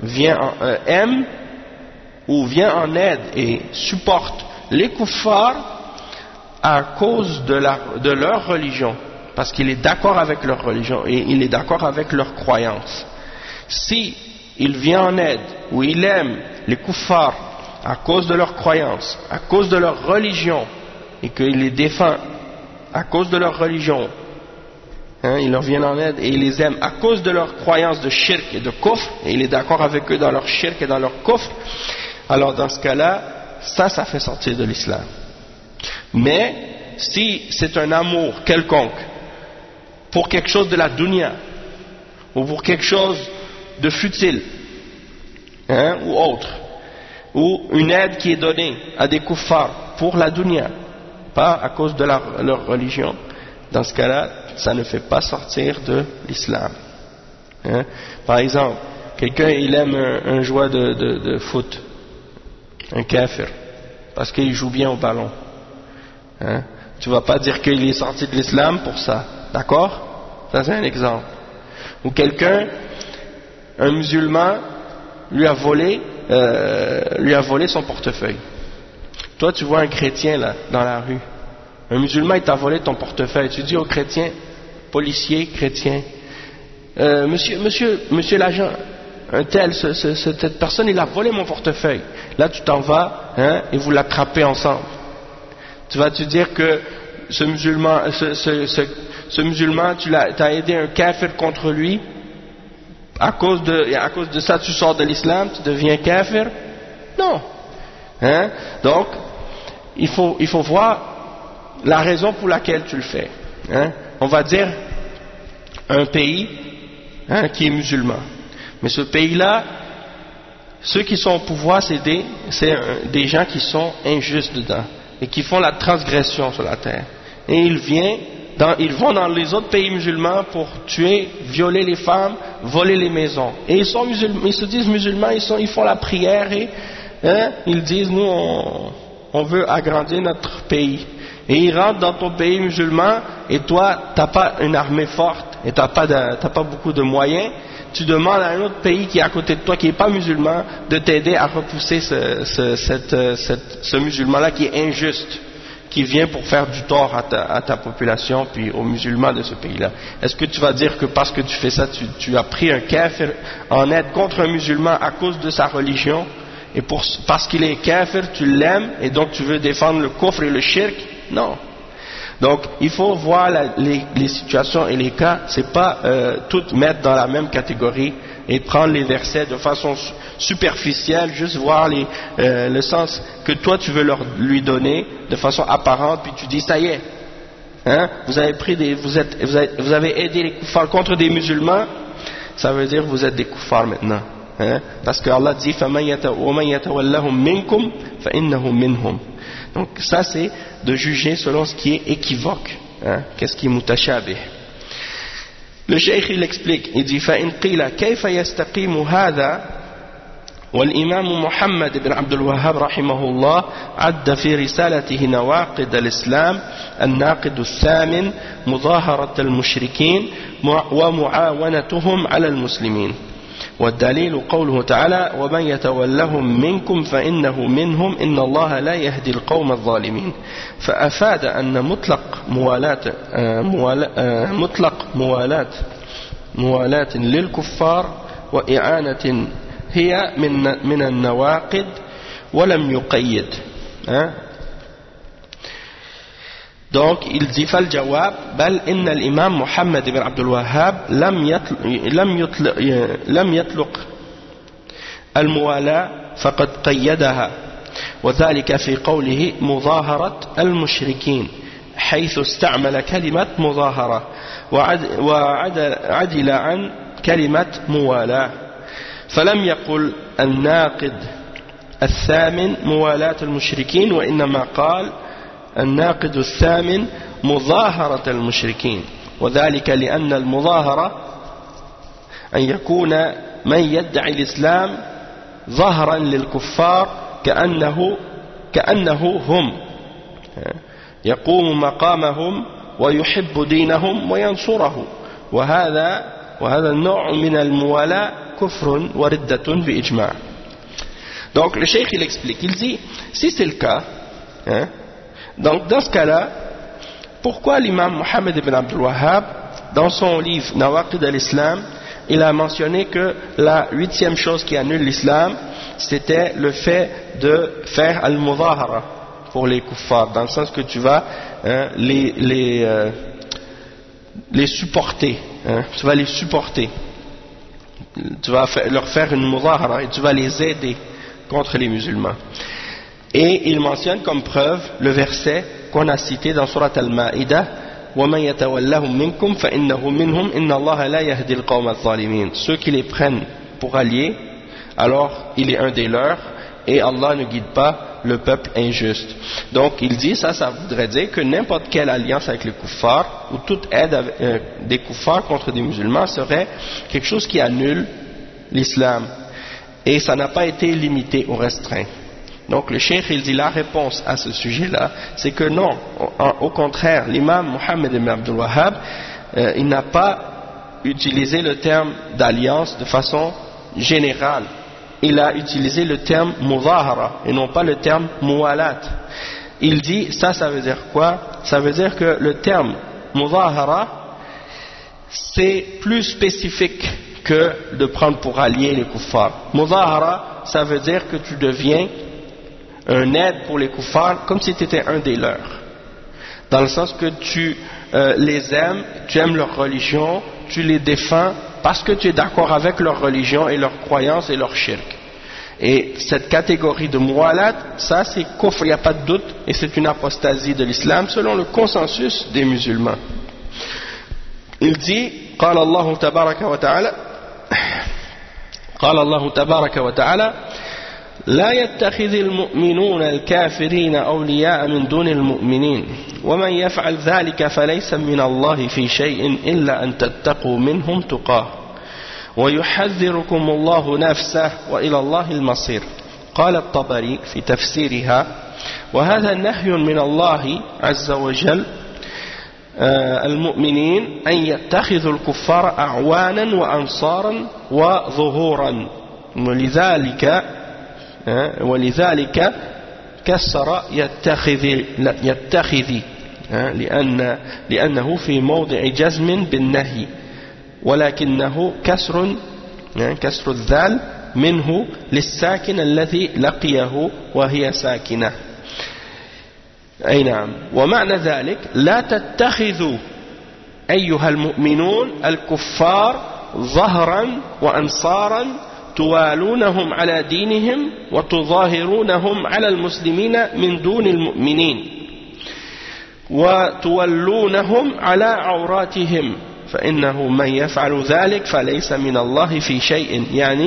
aime ou vient en aide et supporte les kuffars à cause de leur religion, parce qu'il est d'accord avec leur religion et il est d'accord avec leur croyance. Si il vient en aide ou il aime les kuffars à cause de leur croyance, à cause de leur religion, et qu'il les défend à cause de leur religion, hein, il leur vient en aide et il les aime à cause de leur croyance de shirk et de kufr, et il est d'accord avec eux dans leur shirk et dans leur kufr, alors dans ce cas-là, ça fait sortir de l'islam. Mais si c'est un amour quelconque pour quelque chose de la dunya ou pour quelque chose de futile, hein, ou autre, ou une aide qui est donnée à des kuffars pour la dunya, pas à cause de leur religion, dans ce cas-là, ça ne fait pas sortir de l'islam. Hein? Par exemple, quelqu'un il aime un joueur de foot, un kafir, parce qu'il joue bien au ballon. Hein? Tu vas pas dire qu'il est sorti de l'islam pour ça, d'accord? Ça c'est un exemple. Ou quelqu'un, un musulman, lui a volé son portefeuille. Toi tu vois un chrétien là dans la rue, un musulman il t'a volé ton portefeuille, tu dis au chrétien, policier chrétien, monsieur l'agent, un tel, cette personne il a volé mon portefeuille. Là tu t'en vas, hein, et vous l'attrapez ensemble. Tu vas-tu dire que ce musulman, tu as aidé un kafir contre lui, à cause de ça tu sors de l'islam, tu deviens kafir? Non. Hein? Donc, il faut voir la raison pour laquelle tu le fais. Hein? On va dire un pays, hein, qui est musulman. Mais ce pays-là, ceux qui sont au pouvoir, c'est des gens qui sont injustes dedans et qui font la transgression sur la terre. Et ils vont dans les autres pays musulmans pour tuer, violer les femmes, voler les maisons. Et ils se disent musulmans, ils font la prière et hein, ils disent nous on veut agrandir notre pays. Et ils rentrent dans ton pays musulman et toi t'as pas une armée forte et t'as pas beaucoup de moyens. Tu demandes à un autre pays qui est à côté de toi, qui n'est pas musulman, de t'aider à repousser ce musulman-là qui est injuste, qui vient pour faire du tort à ta population, puis aux musulmans de ce pays-là. Est-ce que tu vas dire que parce que tu fais ça, tu as pris un kafir en aide contre un musulman à cause de sa religion, et parce qu'il est kafir, tu l'aimes, et donc tu veux défendre le kufr et le shirk? Non. Donc, il faut voir les situations et les cas, c'est pas toutes mettre dans la même catégorie et prendre les versets de façon superficielle, juste voir le sens que toi tu veux lui donner de façon apparente, puis tu dis ça y est, hein, vous avez aidé les kuffars contre des musulmans, ça veut dire que vous êtes des kuffars maintenant, hein, parce que Allah dit فَمَنْ يَتَوَلَّهُمْ مِنْكُمْ فَإِنَّهُ مِنْهُمْ. Donc ça c'est de juger selon ce qui est équivoque, hein, qu'est-ce qui est mutashabih. Le cheikh il explique, il dit فَإِنْ قِيلَ كَيْفَ يَسْتَقِيمُ هَذَا والإمام محمد بن عبد الوهاب رحمه الله عد في رسالته نواقض الإسلام الناقض الثامن مظاهرة المشركين ومعاونتهم على المسلمين، والدليل قوله تعالى ومن يتولهم منكم فإنه منهم إن الله لا يهدي القوم الظالمين. فأفاد أن مطلق موالاة للكفار وإعانة هي من النواقض ولم يقيد. hein. Donc il dit فالجواب بل إن الإمام محمد بن عبد الوهاب لم يطلق الموالاة فقد قيدها وذلك في قوله مظاهرة المشركين حيث استعمل كلمة مظاهرة وعدل عن كلمة موالاة فلم يقل الناقد الثامن موالاة المشركين وإنما قال الناقد الثامن مظاهرة المشركين وذلك لأن المظاهرة أن يكون من يدعي الإسلام ظهرا للكفار كأنه هم يقوم مقامهم ويحب دينهم وينصره وهذا النوع من الموالاة كفر وردة بإجماع. Donc le cheikh il explique, il dit si c'est le cas, hein, donc dans ce cas-là, pourquoi l'imam Mohammed ibn Abdul Wahhab dans son livre Nawaqid al-Islam il a mentionné que la 8e chose qui annule l'islam c'était le fait de faire al-mudahara pour les kuffars, dans le sens que tu vas les supporter, hein, tu vas les supporter, tu vas leur faire une mudahara et tu vas les aider contre les musulmans. Et il mentionne comme preuve le verset qu'on a cité dans Surat Al-Ma'idah وَمَنْ يَتَوَلَّهُمْ مِنْكُمْ فَإِنَّهُ مِنْهُمْ إِنَّ اللَّهَ لَا يَهْدِي الْقَوْمَ الظَّالِمِينَ. Ceux qui les prennent pour alliés, alors il est un des leurs et Allah ne guide pas le peuple injuste. Donc il dit ça voudrait dire que n'importe quelle alliance avec les kuffars ou toute aide des kuffars contre des musulmans serait quelque chose qui annule l'islam et ça n'a pas été limité ou restreint. Donc le cheikh il dit la réponse à ce sujet-là, c'est que non, au contraire, l'imam Mohammed ibn Abdul Wahhab, il n'a pas utilisé le terme d'alliance de façon générale. Il a utilisé le terme mudahara et non pas le terme muwalat. Il dit, ça veut dire quoi? Ça veut dire que le terme mudahara, c'est plus spécifique que de prendre pour allié les kuffars. Mudahara, ça veut dire que tu deviens un aide pour les kuffars comme si tu étais un des leurs, dans le sens que tu les aimes, tu aimes leur religion, tu les défends parce que tu es d'accord avec leur religion et leur croyance et leur shirk. Et cette catégorie de muwalat, ça c'est kufr, il n'y a pas de doute, et c'est une apostasie de l'islam selon le consensus des musulmans. Il dit قال الله تبارك وتعالى لا يتخذ المؤمنون الكافرين أولياء من دون المؤمنين ومن يفعل ذلك فليس من الله في شيء إلا أن تتقوا منهم تقاه ويحذركم الله نفسه وإلى الله المصير. قال الطبري في تفسيرها وهذا نهي من الله عز وجل المؤمنين أن يتخذوا الكفار أعوانا وأنصارا وظهورا ولذلك كسر يتخذ لأنه في موضع جزم بالنهي ولكنه كسر الذال منه للساكن الذي لقيه وهي ساكنة. أي نعم. ومعنى ذلك لا تتخذوا أيها المؤمنون الكفار ظهرا وأنصارا توالونهم على دينهم وتظاهرونهم على المسلمين من دون المؤمنين وتولونهم على عوراتهم فإنه من يفعل ذلك فليس من الله في شيء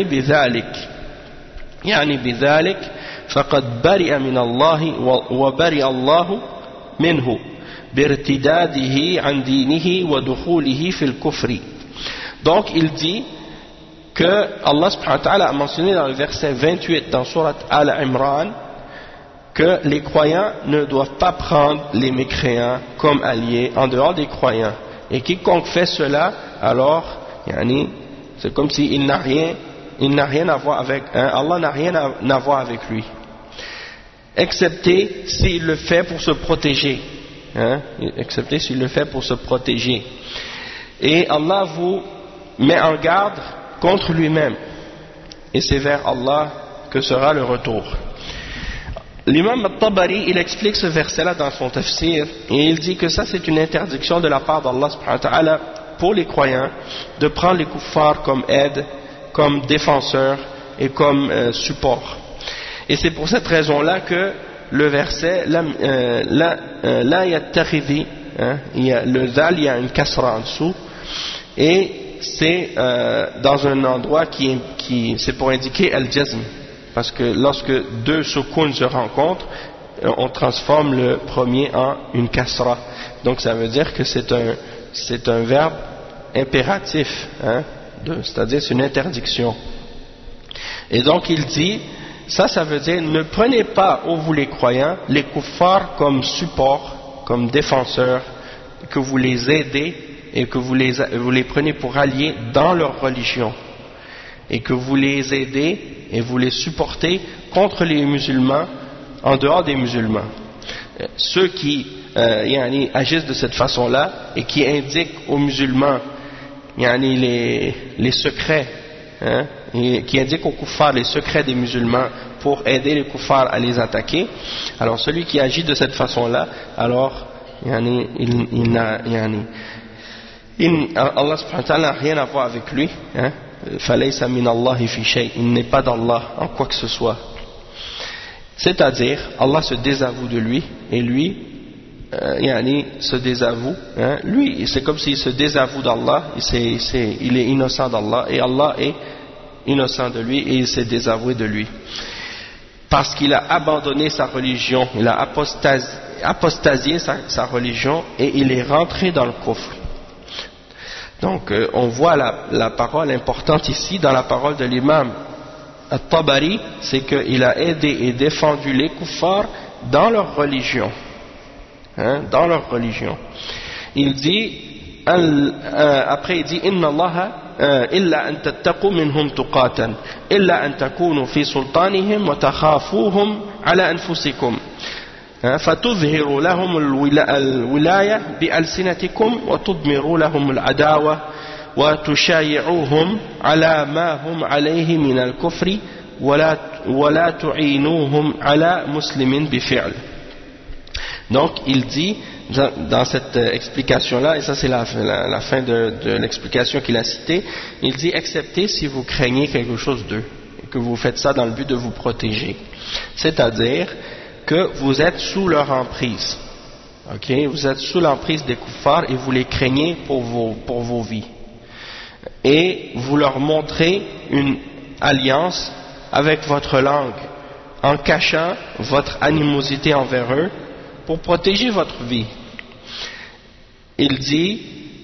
يعني بذلك فقد برئ من الله وبرئ الله منه بارتداده عن دينه ودخوله في الكفر. Donc il dit que Allah subhanahu wa ta'ala a mentionné dans le verset 28 dans Surat Al-Imran que les croyants ne doivent pas prendre les mécréants comme alliés en dehors des croyants, et quiconque fait cela, alors c'est comme s'il n'a rien à voir avec Allah n'a rien à voir avec lui, excepté s'il le fait pour se protéger, excepté s'il le fait pour se protéger. Et Allah vous met en garde contre lui-même, et c'est vers Allah que sera le retour. L'imam al-Tabari, il explique ce verset-là dans son tafsir, et il dit que ça c'est une interdiction de la part d'Allah subhanahu wa ta'ala pour les croyants de prendre les kuffars comme aide, comme défenseurs et comme support. Et c'est pour cette raison-là que le verset la yattakhidhi, le zal, il y a une kasra en dessous, et c'est dans un endroit qui c'est pour indiquer al-jazm, parce que lorsque deux sukuns se rencontrent, on transforme le premier en une kasra. Donc ça veut dire que c'est un verbe impératif, c'est-à-dire c'est une interdiction. Et donc il dit, ça veut dire, ne prenez pas, ô vous les croyants, les kuffars comme support, comme défenseurs, que vous les aidez et que vous les prenez pour alliés dans leur religion, et que vous les aidez et vous les supportez contre les musulmans, en dehors des musulmans. Ceux qui agissent de cette façon-là et qui indiquent aux musulmans les secrets, et qui indiquent aux kuffars les secrets des musulmans pour aider les kuffars à les attaquer, alors celui qui agit de cette façon-là, alors Allah subhanahu wa ta'ala n'a rien à voir avec lui, falaysa min Allahi fi shay, il n'est pas d'Allah en quoi que ce soit. C'est-à-dire, Allah se désavoue de lui, et lui, se désavoue, lui, c'est comme s'il se désavoue d'Allah, il est innocent d'Allah, et Allah est innocent de lui, et il s'est désavoué de lui. Parce qu'il a abandonné sa religion, il a apostasié sa religion, et il est rentré dans le kufr. Donc on voit la parole importante ici dans la parole de l'imam al-Tabari, c'est qu'il a aidé et défendu les kuffars dans leur religion, dans leur religion. Il dit après il dit inna Allah illa an tattaqu minhum tuqatan illa an takunu fi sultanihim wa takhafuhum ala anfusikum فتظهروا لهم الولاية بألسنتكم وتضمروا لهم العداوة وتشايعوهم على ما هم عليه من الكفر ولا تعينوهم على مسلم بفعل. Donc il dit dans cette explication-là, et ça c'est la fin de l'explication qu'il a citée, il dit excepté si vous craignez quelque chose d'eux et que vous faites ça dans le but de vous protéger, c'est-à-dire que vous êtes sous leur emprise, vous êtes sous l'emprise des kuffars et vous les craignez pour vos vies, et vous leur montrez une alliance avec votre langue en cachant votre animosité envers eux pour protéger votre vie. Il dit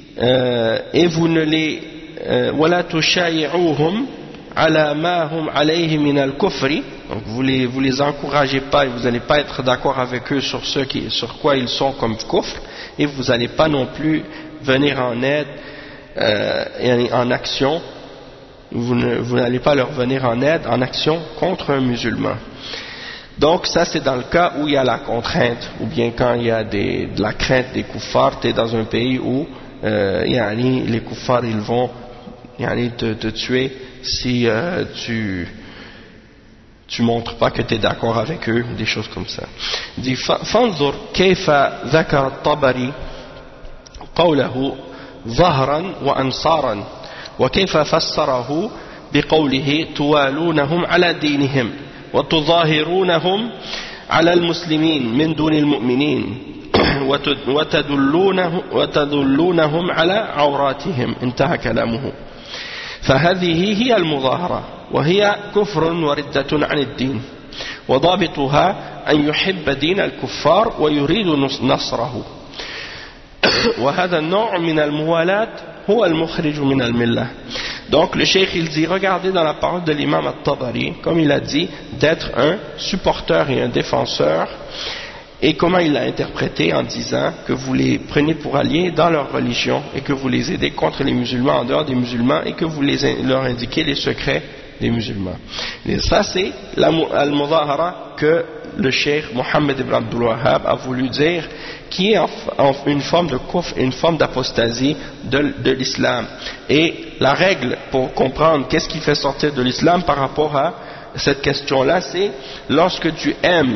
et vous ne les wala tushayi'uhum ala ma hum alayhi min al-kufri, donc vous les encouragez pas et vous n'allez pas être d'accord avec eux sur quoi ils sont comme kufr, et vous n'allez pas non plus venir en aide en action, vous n'allez pas leur venir en aide en action contre un musulman. Donc ça c'est dans le cas où il y a la contrainte, ou bien quand il y a de la crainte des kuffars, tu es dans un pays où les kuffars ils vont te tuer si tu montres pas que tu es d'accord avec eux, des choses comme ça. Il dit فانظر كيف ذكر الطبري قوله ظهرا وأنصارا وكيف فسره بقوله توالونهم على دينهم وتظاهرونهم على المسلمين من دون المؤمنين وتدلونهم على عوراتهم. انتهى كلامه. فهذه هي المظاهرة وهي كفر وردة عن الدين وضابطها أن يحب دين الكفار ويريد نصره وهذا النوع من الموالاة هو المخرج من الملة. Donc le cheikh il dit, regardez dans la parole de l'imam al-Tabari, comme il a dit, d'être un supporteur et un défenseur, et comment il l'a interprété en disant que vous les prenez pour alliés dans leur religion et que vous les aidez contre les musulmans en dehors des musulmans et que vous leur indiquez les secrets des musulmans. Et ça c'est al-mudahara que le cheikh Mohammed ibn Abdul Wahhab a voulu dire, qui est une forme de kufr, une forme d'apostasie de l'islam. Et la règle pour comprendre qu'est-ce qui fait sortir de l'islam par rapport à cette question-là, c'est lorsque tu aimes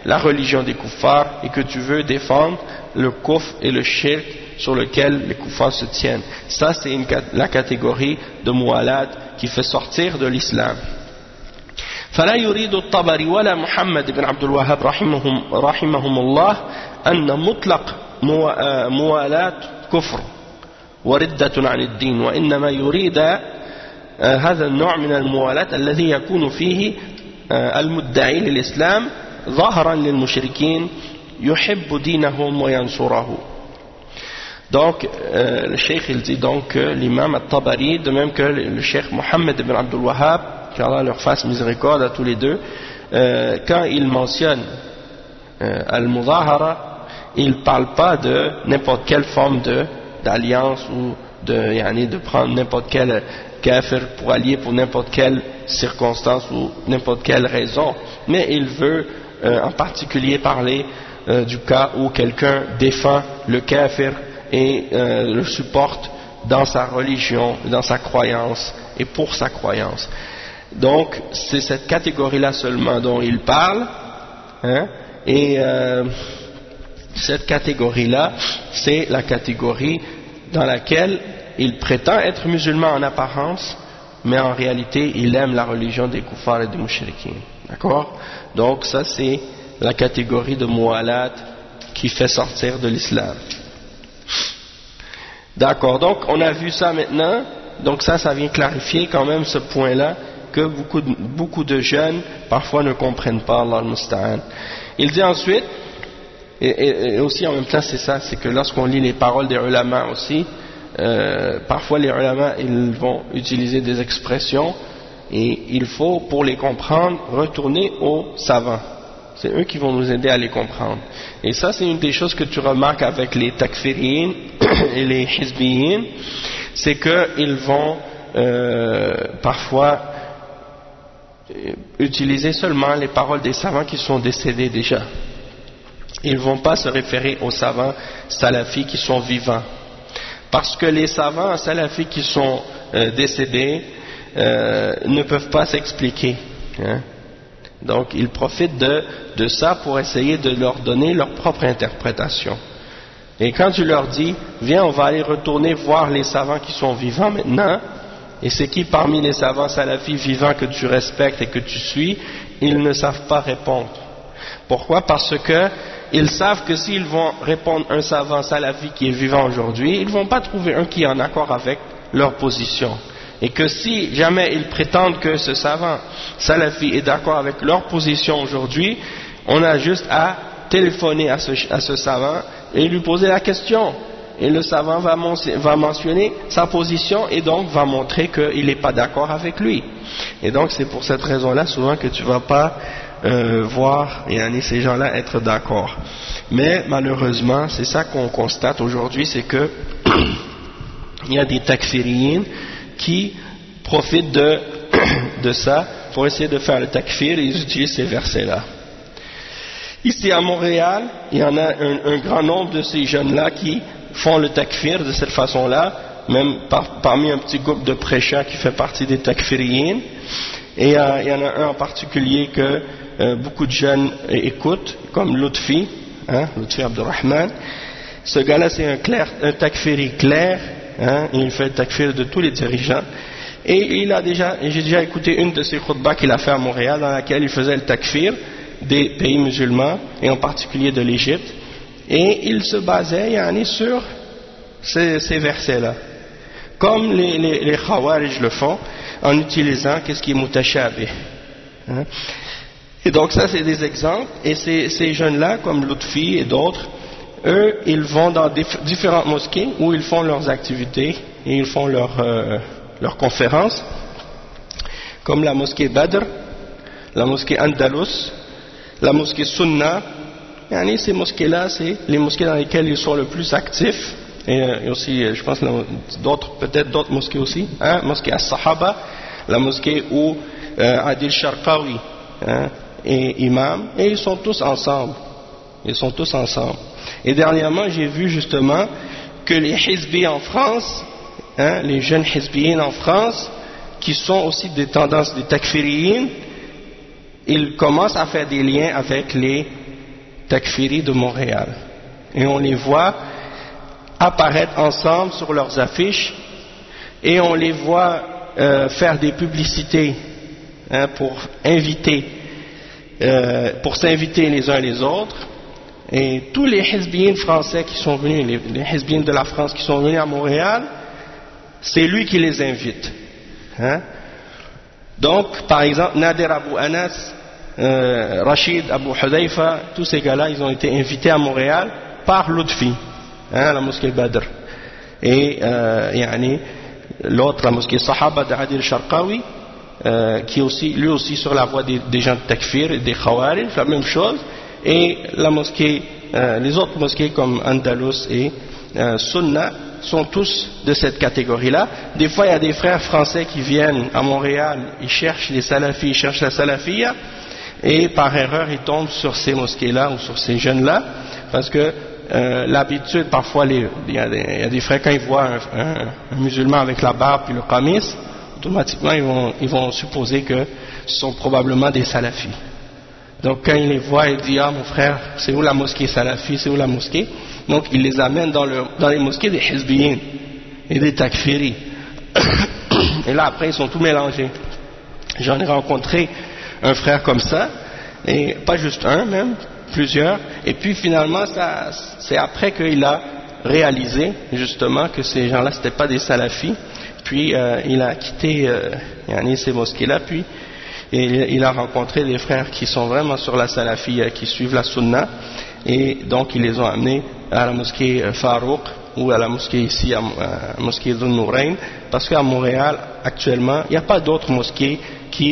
la religion des kuffars et que tu veux défendre le kufr et le shirk sur lequel les kuffars se tiennent. Ça, c'est la catégorie de mu'alat qui fait sortir de l'islam. فلا يريد الطبري ولا محمد بن عبد الوهاب رحمهم الله أن مطلق موالاة كفر وردة عن الدين، وإنما يريد هذا النوع من الموالاة الذي يكون فيه المدعي للإسلام ظاهرا للمشركين يحب دينهم وينصره. Donc, le cheikh il dit donc que l'imam al-Tabari, de même que le cheikh Mohammed ibn Abdul Wahhab, qu'Allah leur fasse miséricorde à tous les deux, quand il mentionne al-Mudahara, il ne parle pas de n'importe quelle forme d'alliance ou de prendre n'importe quel kafir pour allier pour n'importe quelle circonstance ou n'importe quelle raison, mais il veut en particulier parler du cas où quelqu'un défend le kafir et le supporte dans sa religion, dans sa croyance et pour sa croyance. Donc c'est cette catégorie-là seulement dont il parle, et cette catégorie-là, c'est la catégorie dans laquelle il prétend être musulman en apparence, mais en réalité il aime la religion des kuffars et des mushrikin. D'accord? Donc ça c'est la catégorie de mu'alat qui fait sortir de l'islam. D'accord, donc on a vu ça maintenant, donc ça vient clarifier quand même ce point-là que beaucoup de jeunes parfois ne comprennent pas, Allah al-Musta'an. Il dit ensuite, et aussi en même temps c'est ça, c'est que lorsqu'on lit les paroles des ulama aussi, parfois les ulama ils vont utiliser des expressions et il faut pour les comprendre retourner aux savants. C'est eux qui vont nous aider à les comprendre. Et ça, c'est une des choses que tu remarques avec les takfiriyin et les hizbiyin, c'est qu'ils vont parfois utiliser seulement les paroles des savants qui sont décédés déjà. Ils ne vont pas se référer aux savants salafis qui sont vivants. Parce que les savants salafis qui sont décédés ne peuvent pas s'expliquer. Donc ils profitent de ça pour essayer de leur donner leur propre interprétation. Et quand tu leur dis, viens on va aller retourner voir les savants qui sont vivants maintenant, et c'est qui parmi les savants salafis vivants que tu respectes et que tu suis, ils ne savent pas répondre. Pourquoi? Parce que ils savent que s'ils vont répondre un savant salafi qui est vivant aujourd'hui, ils ne vont pas trouver un qui est en accord avec leur position. Et que si jamais ils prétendent que ce savant salafi est d'accord avec leur position aujourd'hui, on a juste à téléphoner à ce savant et lui poser la question. Et le savant va mentionner sa position et donc va montrer qu'il n'est pas d'accord avec lui. Et donc c'est pour cette raison-là souvent que tu ne vas pas voir ces gens-là être d'accord. Mais malheureusement, c'est ça qu'on constate aujourd'hui, c'est que il y a des takfiriyin qui profitent de ça pour essayer de faire le takfir et ils utilisent ces versets-là. Ici à Montréal, il y en a un grand nombre de ces jeunes-là qui font le takfir de cette façon-là, même parmi un petit groupe de prêcheurs qui fait partie des takfiriyin. Et il y en a un en particulier que beaucoup de jeunes écoutent, comme Lutfi Abdurrahman. Ce gars-là, c'est un takfiri clair, et il fait le takfir de tous les dirigeants. Et j'ai déjà écouté une de ses khutbahs qu'il a fait à Montréal, dans laquelle il faisait le takfir des pays musulmans, et en particulier de l'Égypte. Et il se basait sur ces versets-là. Comme les Khawarij le font, en utilisant qu'est-ce qui est mutashabih. Et donc ça c'est des exemples, et ces jeunes-là, comme Lutfi et d'autres, eux, ils vont dans différentes mosquées où ils font leurs activités et ils font leurs conférences, comme la mosquée Badr, la mosquée Andalus, la mosquée Sunna. Ces mosquées-là, c'est les mosquées dans lesquelles ils sont le plus actifs, et aussi, je pense, peut-être d'autres mosquées aussi, mosquée As-Sahaba, la mosquée où Adil Sharqawi est imam, et ils sont tous ensemble. Et dernièrement, j'ai vu justement que les hizbi en France, les jeunes hizbiyin en France, qui sont aussi des tendances des takfiriyin, ils commencent à faire des liens avec les takfiris de Montréal. Et on les voit apparaître ensemble sur leurs affiches et on les voit faire des publicités pour s'inviter les uns les autres. Et tous les hizbiyin français qui sont venus, les hizbiyin de la France qui sont venus à Montréal, c'est lui qui les invite. Donc, par exemple, Nader Abou Anas, Rachid Abou Hudayfa, tous ces gars-là, ils ont été invités à Montréal par Lutfi, la mosquée Badr. Et l'autre, la mosquée Sahaba d'Adil Sharqawi, qui aussi, lui aussi sur la voie des gens de Takfir et des Khawarij, la même chose. Et la mosquée, les autres mosquées comme Andalus et Sunna sont tous de cette catégorie-là. Des fois, il y a des frères français qui viennent à Montréal, ils cherchent les salafis, ils cherchent la salafia, et par erreur, ils tombent sur ces mosquées-là ou sur ces jeunes-là, parce que l'habitude, parfois, il y a des frères, quand ils voient un musulman avec la barbe et le qamis, automatiquement, ils vont supposer que ce sont probablement des salafis. Donc quand il les voit, il dit: ah mon frère, c'est où la mosquée salafi, c'est où la mosquée? Donc il les amène dans les mosquées des hizbiyin et des takfiris. Et là après ils sont tous mélangés. J'en ai rencontré un frère comme ça, et pas juste un même, plusieurs. Et puis finalement c'est après qu'il a réalisé justement que ces gens-là c'était pas des salafis. Puis il a quitté ces mosquées-là, puis et il a rencontré des frères qui sont vraiment sur la salafia, qui suivent la sunna, et donc ils les ont amenés à la mosquée Farouk ou à la mosquée ici, à la mosquée Dhun Nourayn, parce qu'à Montréal actuellement il n'y a pas d'autres mosquées qui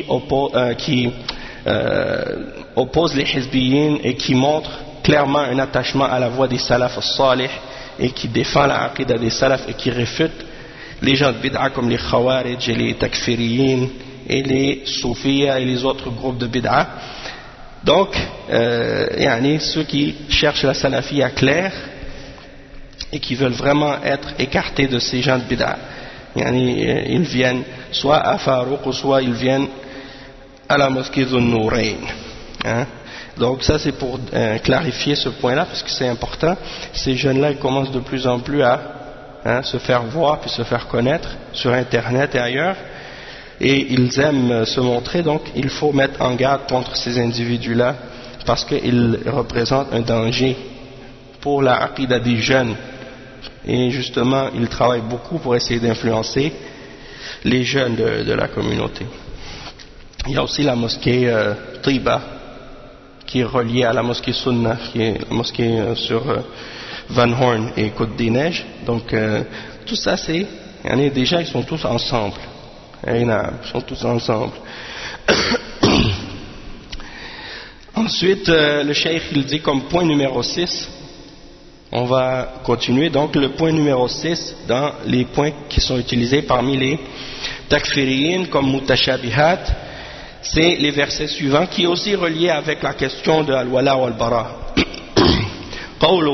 opposent les hizbiyin et qui montrent clairement un attachement à la voie des salaf as-salih et qui défend la aqida des salaf et qui réfute les gens de bid'a comme les khawarij et les takfiriyin et les soufiyas et les autres groupes de bid'a. Donc ceux qui cherchent la salafia claire et qui veulent vraiment être écartés de ces gens de bid'a, ils viennent soit à Farouk ou soit ils viennent à la mosquée Dhun Nourayn. Donc ça c'est pour clarifier ce point là, parce que c'est important. Ces jeunes là ils commencent de plus en plus à se faire voir puis se faire connaître sur internet et ailleurs, et ils aiment se montrer. Donc il faut mettre en garde contre ces individus-là, parce qu'ils représentent un danger pour la aqida des jeunes, et justement ils travaillent beaucoup pour essayer d'influencer les jeunes de la communauté. Il y a aussi la mosquée Tiba, qui est reliée à la mosquée Sunna, qui est la mosquée sur Van Horn et Côte des Neiges. Donc tout ça c'est, déjà ils sont tous ensemble. Ils sont tous ensemble. Ensuite, le cheikh il dit comme point numéro 6, on va continuer. Donc le point numéro 6 dans les points qui sont utilisés parmi les takfiriyin comme mutashabihat, c'est les versets suivants, qui est aussi relié avec la question de al-wala wal-bara. قول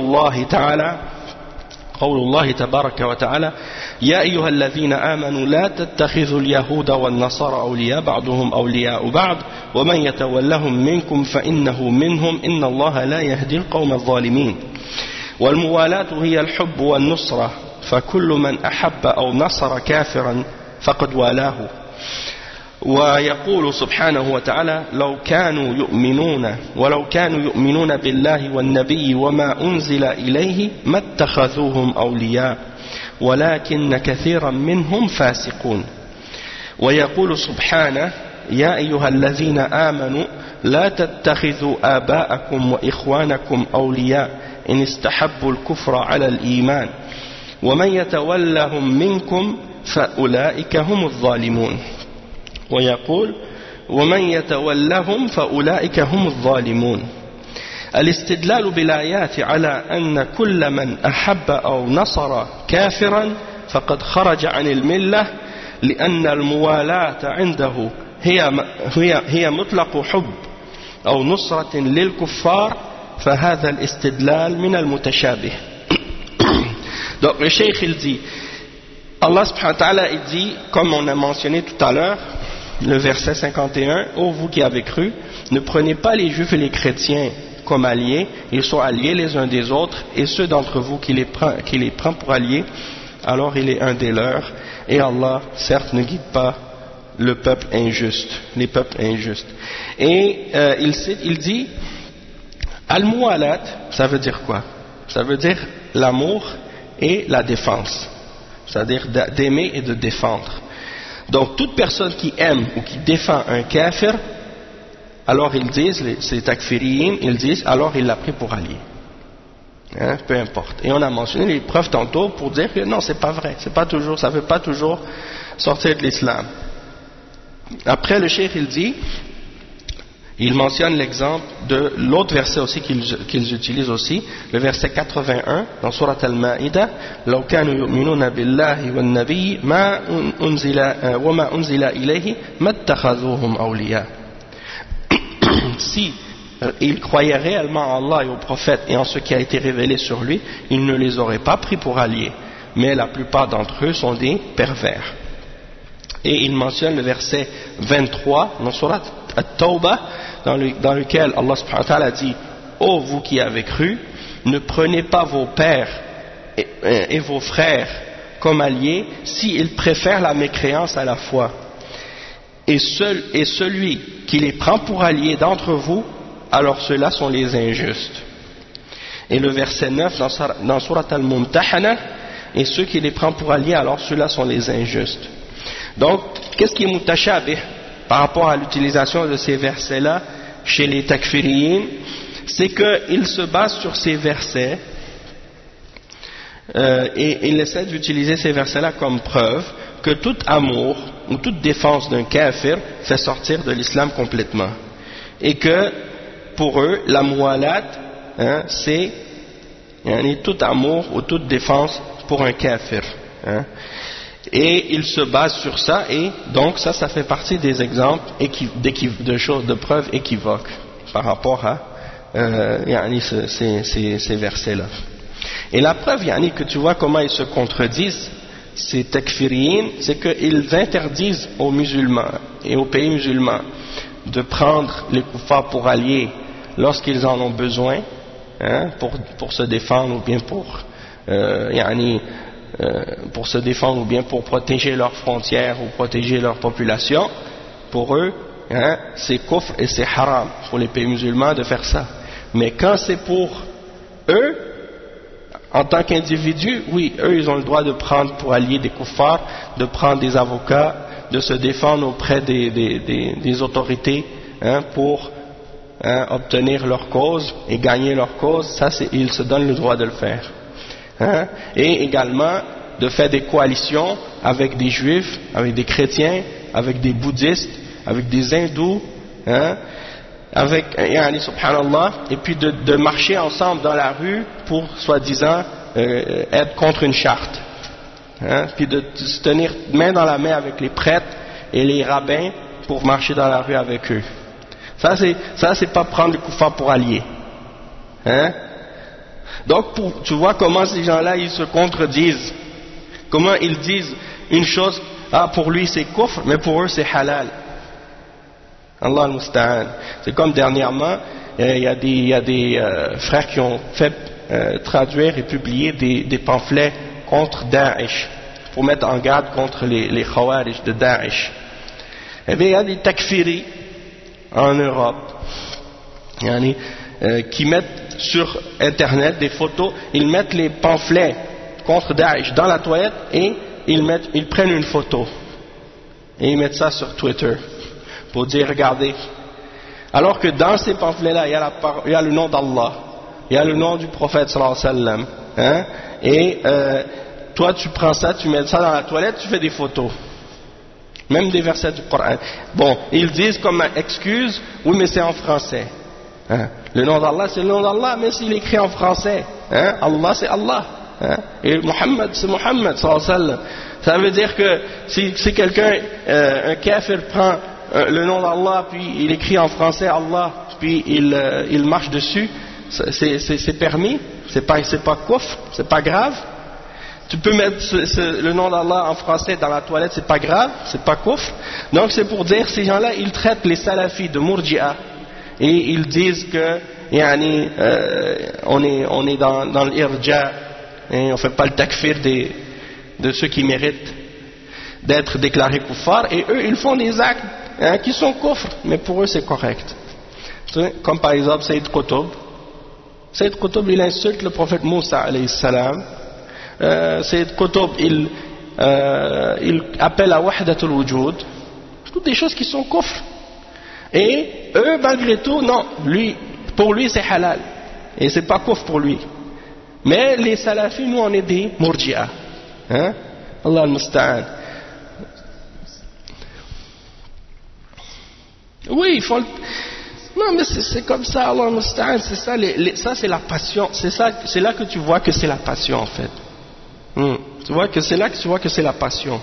الله تبارك وتعالى: يا أيها الذين آمنوا لا تتخذوا اليهود والنصارى أولياء بعضهم أولياء بعض ومن يتولهم منكم فإنه منهم إن الله لا يهدي القوم الظالمين. والموالاة هي الحب والنصرة، فكل من أحب أو نصر كافرا فقد والاه. ويقول سبحانه وتعالى: ولو كانوا يؤمنون بالله والنبي وما أنزل إليه ما اتخذوهم أولياء ولكن كثيرا منهم فاسقون. ويقول سبحانه: يا أيها الذين آمنوا لا تتخذوا آباءكم وإخوانكم أولياء إن استحبوا الكفر على الإيمان ومن يتولهم منكم فأولئك هم الظالمون. ويقول: ومن يتولهم فأولئك هم الظالمون. الاستدلال بالآيات على أن كل من أحب أو نصر كافرا فقد خرج عن الملة، لأن الموالاة عنده هي مطلق حب أو نصرة للكفار، فهذا الاستدلال من المتشابه. Donc le cheikh il dit, Allah subhanahu wa ta'ala il dit, comme on a mentionné tout à l'heure, le verset 51, ô vous qui avez cru, ne prenez pas les juifs et les chrétiens comme alliés, ils sont alliés les uns des autres, et ceux d'entre vous qui les prend pour alliés, alors il est un des leurs, et Allah certes ne guide pas le peuple injuste, les peuples injustes. Et il dit al-muwalat, ça veut dire quoi? Ça veut dire l'amour et la défense, c'est-à-dire d'aimer et de défendre. Donc toute personne qui aime ou qui défend un kafir, alors ils disent, ces takfiriyin, ils disent alors il l'a pris pour allié. Hein, peu importe. Et on a mentionné les preuves tantôt pour dire que non, c'est pas vrai, c'est pas toujours, ça veut pas toujours sortir de l'islam. Après le cheikh il mentionne l'exemple de l'autre verset aussi qu'ils utilisent aussi, le verset 81 dans Surat Al-Ma'ida, لو كانوا يؤمنون بالله والنبي ما أنزل إليه ما اتخذوهم أولياء. Si ils croyaient réellement en Allah et au prophète et en ce qui a été révélé sur lui, ils ne les auraient pas pris pour alliés, mais la plupart d'entre eux sont des pervers. Et il mentionne le verset 23 dans Surat At-Tawbah, dans lequel Allah subhanahu wa ta'ala dit: ô vous qui avez cru, ne prenez pas vos pères et vos frères comme alliés s'ils préfèrent la mécréance à la foi, et celui qui les prend pour alliés d'entre vous, alors ceux-là sont les injustes. Et le verset 9 dans Surat Al-Mumtahana, et ceux qui les prend pour alliés, alors ceux-là sont les injustes. Donc, qu'est-ce qui est mutashabih par rapport à l'utilisation de ces versets-là chez les takfiriyin? C'est qu'ils se basent sur ces versets et ils essaient d'utiliser ces versets-là comme preuve que tout amour ou toute défense d'un kafir fait sortir de l'islam complètement. Et que pour eux, la muwalat, c'est tout amour ou toute défense pour un kafir. Et ils se basent sur ça, et donc ça fait partie des exemples de choses, de preuves équivoques par rapport à ces versets-là. Et la preuve, que tu vois comment ils se contredisent, ces takfiriyin, c'est qu'ils interdisent aux musulmans et aux pays musulmans de prendre les kuffars pour alliés lorsqu'ils en ont besoin, pour se défendre ou bien pour se défendre ou bien pour protéger leurs frontières ou protéger leur population. Pour eux, c'est kufr et c'est haram pour les pays musulmans de faire ça. Mais quand c'est pour eux, en tant qu'individus, oui, eux ils ont le droit de prendre pour alliés des kuffars, de prendre des avocats, de se défendre auprès des autorités pour obtenir leur cause et gagner leur cause. Ça, ils se donnent le droit de le faire. Et également de faire des coalitions avec des juifs, avec des chrétiens, avec des bouddhistes, avec des hindous, avec subhanallah, et puis de marcher ensemble dans la rue pour soi-disant être contre une charte, puis de se tenir main dans la main avec les prêtres et les rabbins pour marcher dans la rue avec eux. Ça c'est pas prendre les kuffars pour alliés. Donc tu vois comment ces gens-là ils se contredisent, comment ils disent une chose, pour lui c'est kufr, mais pour eux c'est halal. Allah al-Musta'an. C'est comme dernièrement, il y a des frères qui ont fait traduire et publier des pamphlets contre Daesh, pour mettre en garde contre les Khawarij de Daesh. Et bien il y a des takfiri en Europe, qui mettent sur internet des photos, ils mettent les pamphlets contre Daesh dans la toilette et ils prennent une photo et ils mettent ça sur Twitter pour dire regardez, alors que dans ces pamphlets là il y a le nom d'Allah, il y a le nom du prophète sallallahu alayhi wa sallam, et toi tu prends ça, tu mets ça dans la toilette, tu fais des photos, même des versets du Coran. Bon, ils disent comme excuse, oui mais c'est en français. Le nom d'Allah c'est le nom d'Allah, mais s'il est écrit en français, Allah c'est Allah, et Muhammad c'est Muhammad sallallahu alayhi wa sallam. Ça veut dire que si quelqu'un, un kafir prend le nom d'Allah puis il écrit en français Allah puis il marche dessus, c'est permis, c'est pas kufr, c'est pas grave. Tu peux mettre le nom d'Allah en français dans la toilette, c'est pas grave, c'est pas kufr. Donc c'est pour dire, ces gens-là ils traitent les salafis de murji'a, et ils disent que on est dans l'irja, on ne fait pas le takfir de ceux qui méritent d'être déclarés kuffar, et eux ils font des actes qui sont kufr, mais pour eux c'est correct. Comme par exemple Sayyid Qutb. Sayyid Qutb il insulte le prophète Moussa alayhi salam. Sayyid Qutb il appelle à wahdatul wujud, toutes des choses qui sont kufr, et eux malgré tout non, pour lui c'est halal et c'est pas kufr pour lui. Mais les salafis, nous on est des murji'a, Allah al-musta'an. Oui, il faut non mais c'est comme ça, Allah al-musta'an, c'est ça, ça c'est la passion, c'est là que tu vois que c'est la passion en fait. Tu vois que c'est là que tu vois que c'est la passion.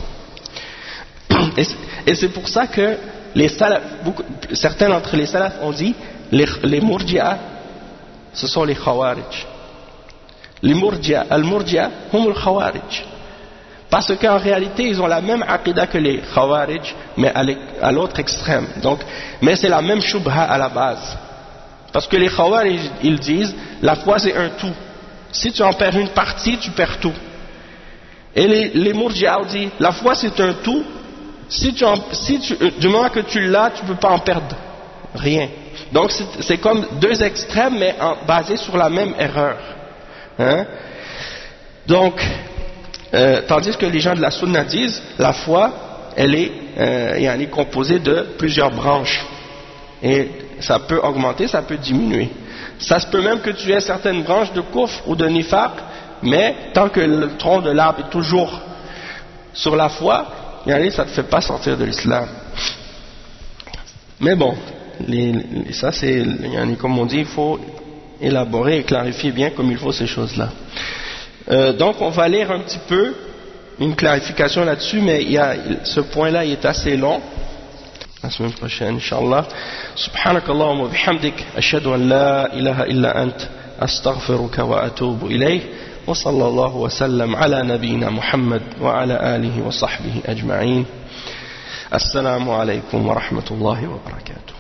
Et c'est pour ça que les salaf, certains d'entre les salafs ont dit les murji'a, ce sont les khawarij. Les murji'a, al-murji'a, hum al-khawarij. Parce qu'en réalité, ils ont la même aqidah que les khawarij, mais à l'autre extrême. Donc, mais c'est la même shubha à la base. Parce que les khawarij, ils disent, la foi c'est un tout. Si tu en perds une partie, tu perds tout. Et les murji'a disent, la foi c'est un tout. Du moment que tu l'as, tu ne peux pas en perdre rien. Donc c'est comme deux extrêmes, mais basés sur la même erreur. Donc, tandis que les gens de la sunna disent, la foi, elle est composée de plusieurs branches. Et ça peut augmenter, ça peut diminuer. Ça se peut même que tu aies certaines branches de kufr ou de nifaq, mais tant que le tronc de l'arbre est toujours sur la foi, ça ne te fait pas sortir de l'islam. Mais bon, ça c'est, comme on dit, il faut élaborer et clarifier bien comme il faut ces choses-là. Donc on va lire un petit peu une clarification là-dessus, mais ce point-là il est assez long. La semaine prochaine, Inch'Allah. Subhanakallahumma wa bihamdik, ashhadu an la ilaha illa ant, astaghfiruka wa atubu ilayh. وصلى الله وسلم على نبينا محمد وعلى آله وصحبه أجمعين. السلام عليكم ورحمة الله وبركاته.